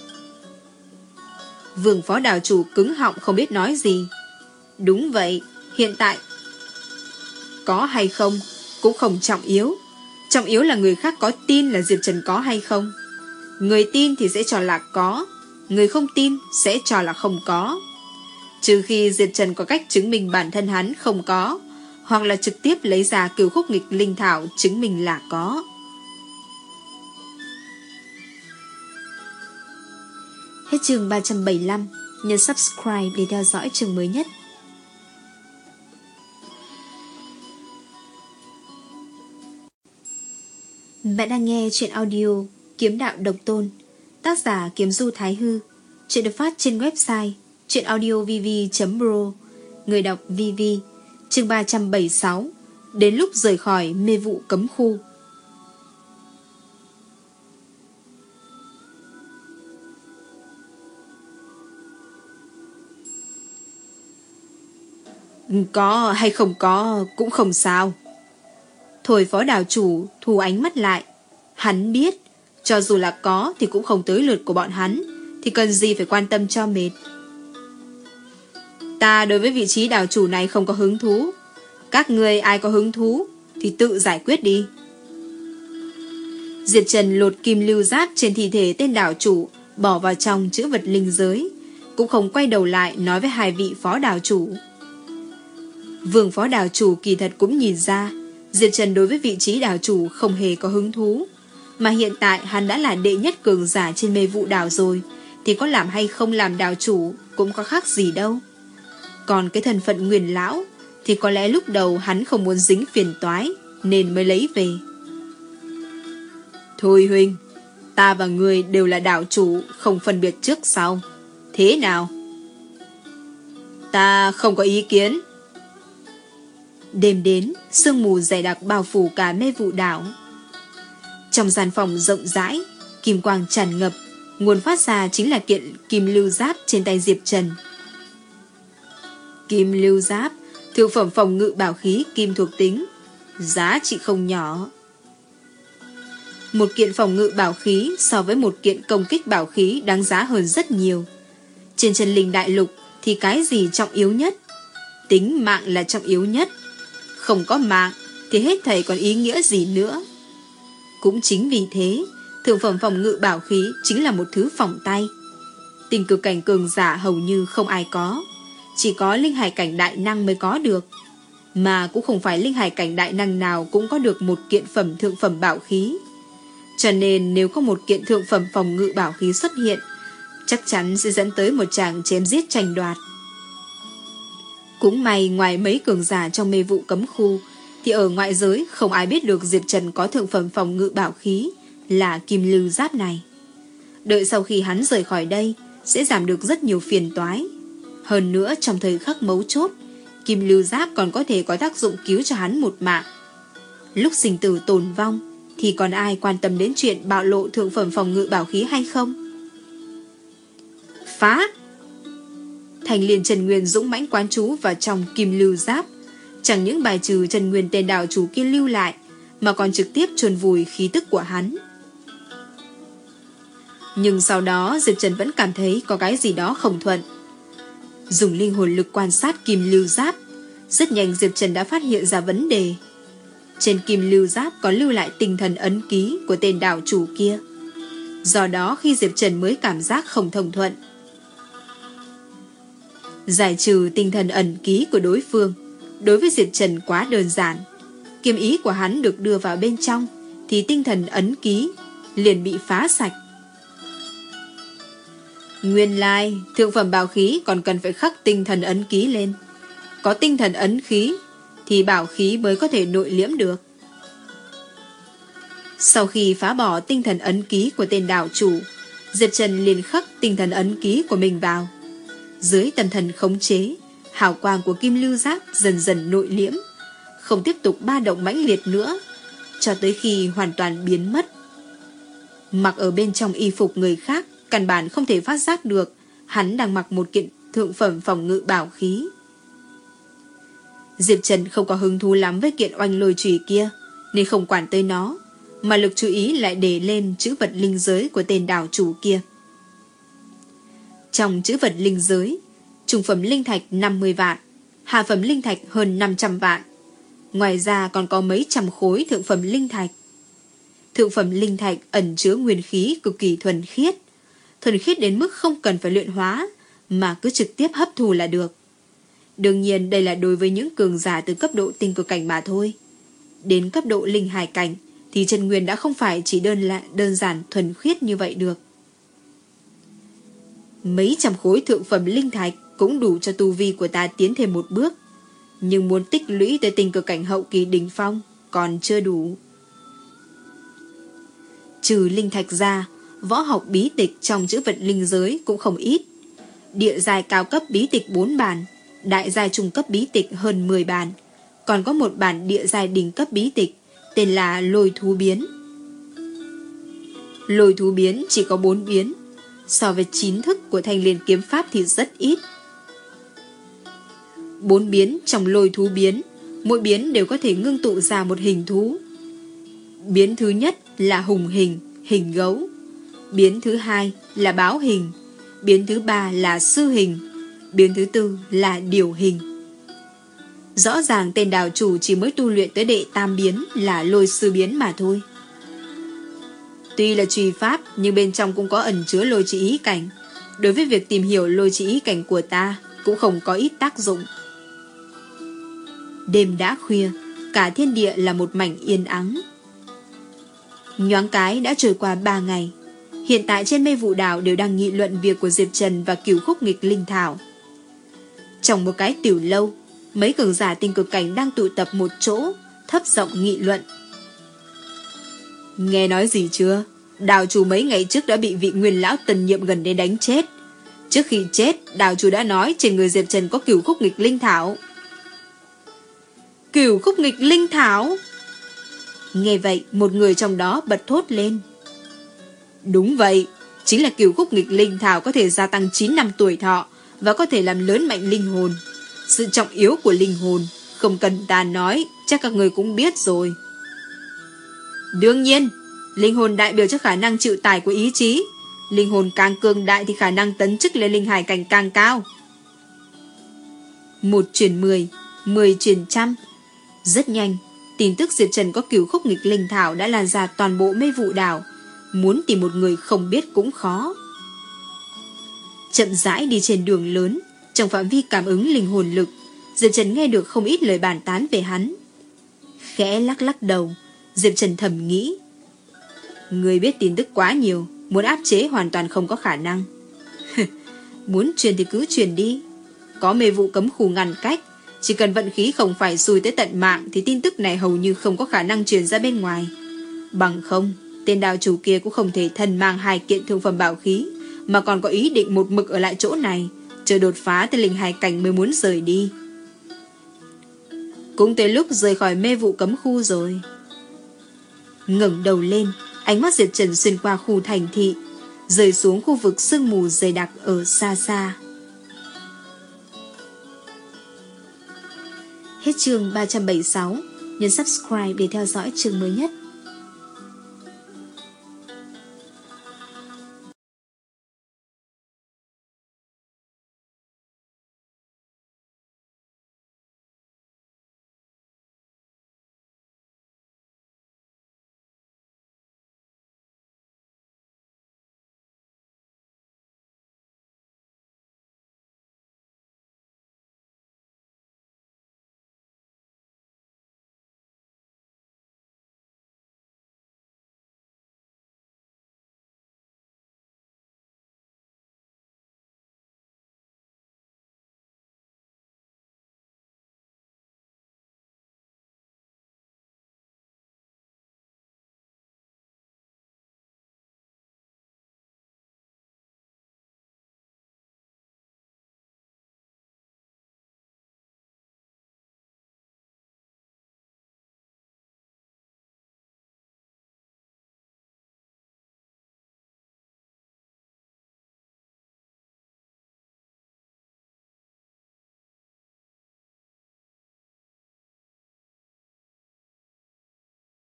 Vương phó đảo chủ cứng họng không biết nói gì. Đúng vậy, hiện tại có hay không cũng không trọng yếu. Trọng yếu là người khác có tin là Diệp Trần có hay không. Người tin thì sẽ cho là có, người không tin sẽ cho là không có. Trừ khi Diệp Trần có cách chứng minh bản thân hắn không có, hoặc là trực tiếp lấy ra cửu khúc nghịch linh thảo chứng minh là có. Hết chương ba trăm bảy mươi lăm. Nhấn subscribe để theo dõi chương mới nhất. Bạn đang nghe chuyện audio Kiếm Đạo Độc Tôn, tác giả Kiếm Du Thái Hư. Chuyện được phát trên website chuyenaudiovv chấm pro. Người đọc vê vê. Chương ba trăm bảy mươi sáu. Đến lúc rời khỏi mê vụ cấm khu. Có hay không có cũng không sao. Thôi phó đảo chủ thu ánh mắt lại. Hắn biết, cho dù là có thì cũng không tới lượt của bọn hắn, thì cần gì phải quan tâm cho mệt. Ta đối với vị trí đảo chủ này không có hứng thú. Các người ai có hứng thú thì tự giải quyết đi. Diệp Trần lột kim lưu giáp trên thi thể tên đảo chủ, bỏ vào trong chữ vật linh giới, cũng không quay đầu lại nói với hai vị phó đảo chủ. Vương phó đảo chủ kỳ thật cũng nhìn ra Diệp Trần đối với vị trí đảo chủ không hề có hứng thú, mà hiện tại hắn đã là đệ nhất cường giả trên mê vụ đảo rồi, thì có làm hay không làm đảo chủ cũng có khác gì đâu. Còn cái thân phận Nguyên lão thì có lẽ lúc đầu hắn không muốn dính phiền toái nên mới lấy về. Thôi huynh, ta và người đều là đảo chủ, không phân biệt trước sau. Thế nào? Ta không có ý kiến. Đêm đến, sương mù dày đặc bao phủ cả mê vụ đảo. Trong gian phòng rộng rãi, kim quang tràn ngập, nguồn phát ra chính là kiện kim lưu giáp trên tay Diệp Trần. Kim lưu giáp, thượng phẩm phòng ngự bảo khí kim thuộc tính, giá trị không nhỏ. Một kiện phòng ngự bảo khí so với một kiện công kích bảo khí đáng giá hơn rất nhiều. Trên chân linh đại lục thì cái gì trọng yếu nhất? Tính mạng là trọng yếu nhất. Không có mạng thì hết thảy còn ý nghĩa gì nữa. Cũng chính vì thế, thượng phẩm phòng ngự bảo khí chính là một thứ phòng tay. Tình cực cảnh cường giả hầu như không ai có, chỉ có linh hải cảnh đại năng mới có được. Mà cũng không phải linh hải cảnh đại năng nào cũng có được một kiện phẩm thượng phẩm bảo khí. Cho nên nếu có một kiện thượng phẩm phòng ngự bảo khí xuất hiện, chắc chắn sẽ dẫn tới một tràng chém giết tranh đoạt. Cũng may ngoài mấy cường giả trong mê vụ cấm khu, thì ở ngoại giới không ai biết được Diệp Trần có thượng phẩm phòng ngự bảo khí là kim lưu giáp này. Đợi sau khi hắn rời khỏi đây, sẽ giảm được rất nhiều phiền toái. Hơn nữa trong thời khắc mấu chốt, kim lưu giáp còn có thể có tác dụng cứu cho hắn một mạng. Lúc sinh tử tồn vong, thì còn ai quan tâm đến chuyện bạo lộ thượng phẩm phòng ngự bảo khí hay không? Phá! Thành liền Trần Nguyên dũng mãnh quán chú vào trong kim lưu giáp, chẳng những bài trừ Trần Nguyên tên đảo chủ kia lưu lại, mà còn trực tiếp chôn vùi khí tức của hắn. Nhưng sau đó Diệp Trần vẫn cảm thấy có cái gì đó không thuận. Dùng linh hồn lực quan sát kim lưu giáp, rất nhanh Diệp Trần đã phát hiện ra vấn đề. Trên kim lưu giáp có lưu lại tinh thần ấn ký của tên đảo chủ kia. Do đó khi Diệp Trần mới cảm giác không thông thuận. Giải trừ tinh thần ẩn ký của đối phương đối với Diệp Trần quá đơn giản. Kiếm ý của hắn được đưa vào bên trong thì tinh thần ấn ký liền bị phá sạch. Nguyên lai thượng phẩm bảo khí còn cần phải khắc tinh thần ấn ký lên. Có tinh thần ấn khí thì bảo khí mới có thể nội liễm được. Sau khi phá bỏ tinh thần ấn ký của tên đảo chủ, Diệp Trần liền khắc tinh thần ấn ký của mình vào. Dưới tâm thần khống chế, hào quang của kim lưu giáp dần dần nội liễm, không tiếp tục ba động mãnh liệt nữa, cho tới khi hoàn toàn biến mất. Mặc ở bên trong y phục người khác, căn bản không thể phát giác được hắn đang mặc một kiện thượng phẩm phòng ngự bảo khí. Diệp Trần không có hứng thú lắm với kiện oanh lôi chùy kia, nên không quản tới nó, mà lực chú ý lại để lên chữ vật linh giới của tên đảo chủ kia. Trong chữ vật linh giới, trung phẩm linh thạch năm mươi vạn, hạ phẩm linh thạch hơn năm trăm vạn. Ngoài ra còn có mấy trăm khối thượng phẩm linh thạch. Thượng phẩm linh thạch ẩn chứa nguyên khí cực kỳ thuần khiết, thuần khiết đến mức không cần phải luyện hóa, mà cứ trực tiếp hấp thu là được. Đương nhiên đây là đối với những cường giả từ cấp độ tinh cực cảnh mà thôi. Đến cấp độ linh hải cảnh thì chân nguyên đã không phải chỉ đơn là đơn giản thuần khiết như vậy được. Mấy trăm khối thượng phẩm linh thạch cũng đủ cho tu vi của ta tiến thêm một bước, nhưng muốn tích lũy tới tinh cực cảnh hậu kỳ đỉnh phong còn chưa đủ. Trừ linh thạch ra, võ học bí tịch trong chữ vật linh giới cũng không ít. Địa giai cao cấp bí tịch bốn bản, đại giai trung cấp bí tịch hơn mười bản, còn có một bản địa giai đỉnh cấp bí tịch tên là Lôi Thú Biến. Lôi Thú Biến chỉ có bốn biến, so với chín thức của Thanh Liên kiếm pháp thì rất ít. Bốn biến trong Lôi Thú Biến, mỗi biến đều có thể ngưng tụ ra một hình thú. Biến thứ nhất là hùng hình, hình gấu. Biến thứ hai là báo hình. Biến thứ ba là sư hình. Biến thứ tư là điều hình. Rõ ràng tên đảo chủ chỉ mới tu luyện tới đệ tam biến là lôi sư biến mà thôi. Tuy là truy pháp, nhưng bên trong cũng có ẩn chứa lôi chỉ ý cảnh. Đối với việc tìm hiểu lôi chỉ ý cảnh của ta, cũng không có ít tác dụng. Đêm đã khuya, cả thiên địa là một mảnh yên ắng. Nhoáng cái đã trôi qua ba ngày. Hiện tại trên Mê Vụ Đảo đều đang nghị luận việc của Diệp Trần và Cửu Khúc Nghịch Linh Thảo. Trong một cái tiểu lâu, mấy cường giả tinh cực cảnh đang tụ tập một chỗ, thấp giọng nghị luận. Nghe nói gì chưa? Đào chủ mấy ngày trước đã bị vị nguyên lão Tần Nhiệm gần đây đánh chết. Trước khi chết, đào chủ đã nói trên người Diệp Trần có Cửu Khúc Nghịch Linh Thảo. Cửu Khúc Nghịch Linh Thảo? Nghe vậy, một người trong đó bật thốt lên. Đúng vậy, chính là Cửu Khúc Nghịch Linh Thảo có thể gia tăng chín năm tuổi thọ và có thể làm lớn mạnh linh hồn. Sự trọng yếu của linh hồn, không cần ta nói, chắc các người cũng biết rồi. Đương nhiên, linh hồn đại biểu cho khả năng chịu tải của ý chí. Linh hồn càng cường đại thì khả năng tấn chức lên linh hải cảnh càng cao. Một truyền mười, mười truyền trăm. Rất nhanh, tin tức Diệp Trần có Cửu Khúc Nghịch Linh Thảo đã lan ra toàn bộ Mê Vụ Đảo. Muốn tìm một người không biết cũng khó. Chậm rãi đi trên đường lớn, trong phạm vi cảm ứng linh hồn lực, Diệp Trần nghe được không ít lời bàn tán về hắn. Khẽ lắc lắc đầu, Diệp Trần thầm nghĩ. Người biết tin tức quá nhiều, muốn áp chế hoàn toàn không có khả năng. Muốn truyền thì cứ truyền đi. Có Mê Vụ cấm khu ngăn cách, chỉ cần vận khí không phải xui tới tận mạng thì tin tức này hầu như không có khả năng truyền ra bên ngoài. Bằng không, tên đạo chủ kia cũng không thể thân mang hai kiện thượng phẩm bảo khí, mà còn có ý định một mực ở lại chỗ này, chờ đột phá tới linh hải cảnh mới muốn rời đi. Cũng tới lúc rời khỏi Mê Vụ cấm khu rồi. Ngẩng đầu lên, ánh mắt Diệp Trần xuyên qua khu thành thị, rơi xuống khu vực sương mù dày đặc ở xa xa. Hết chương ba trăm bảy mươi sáu, nhấn subscribe để theo dõi chương mới nhất.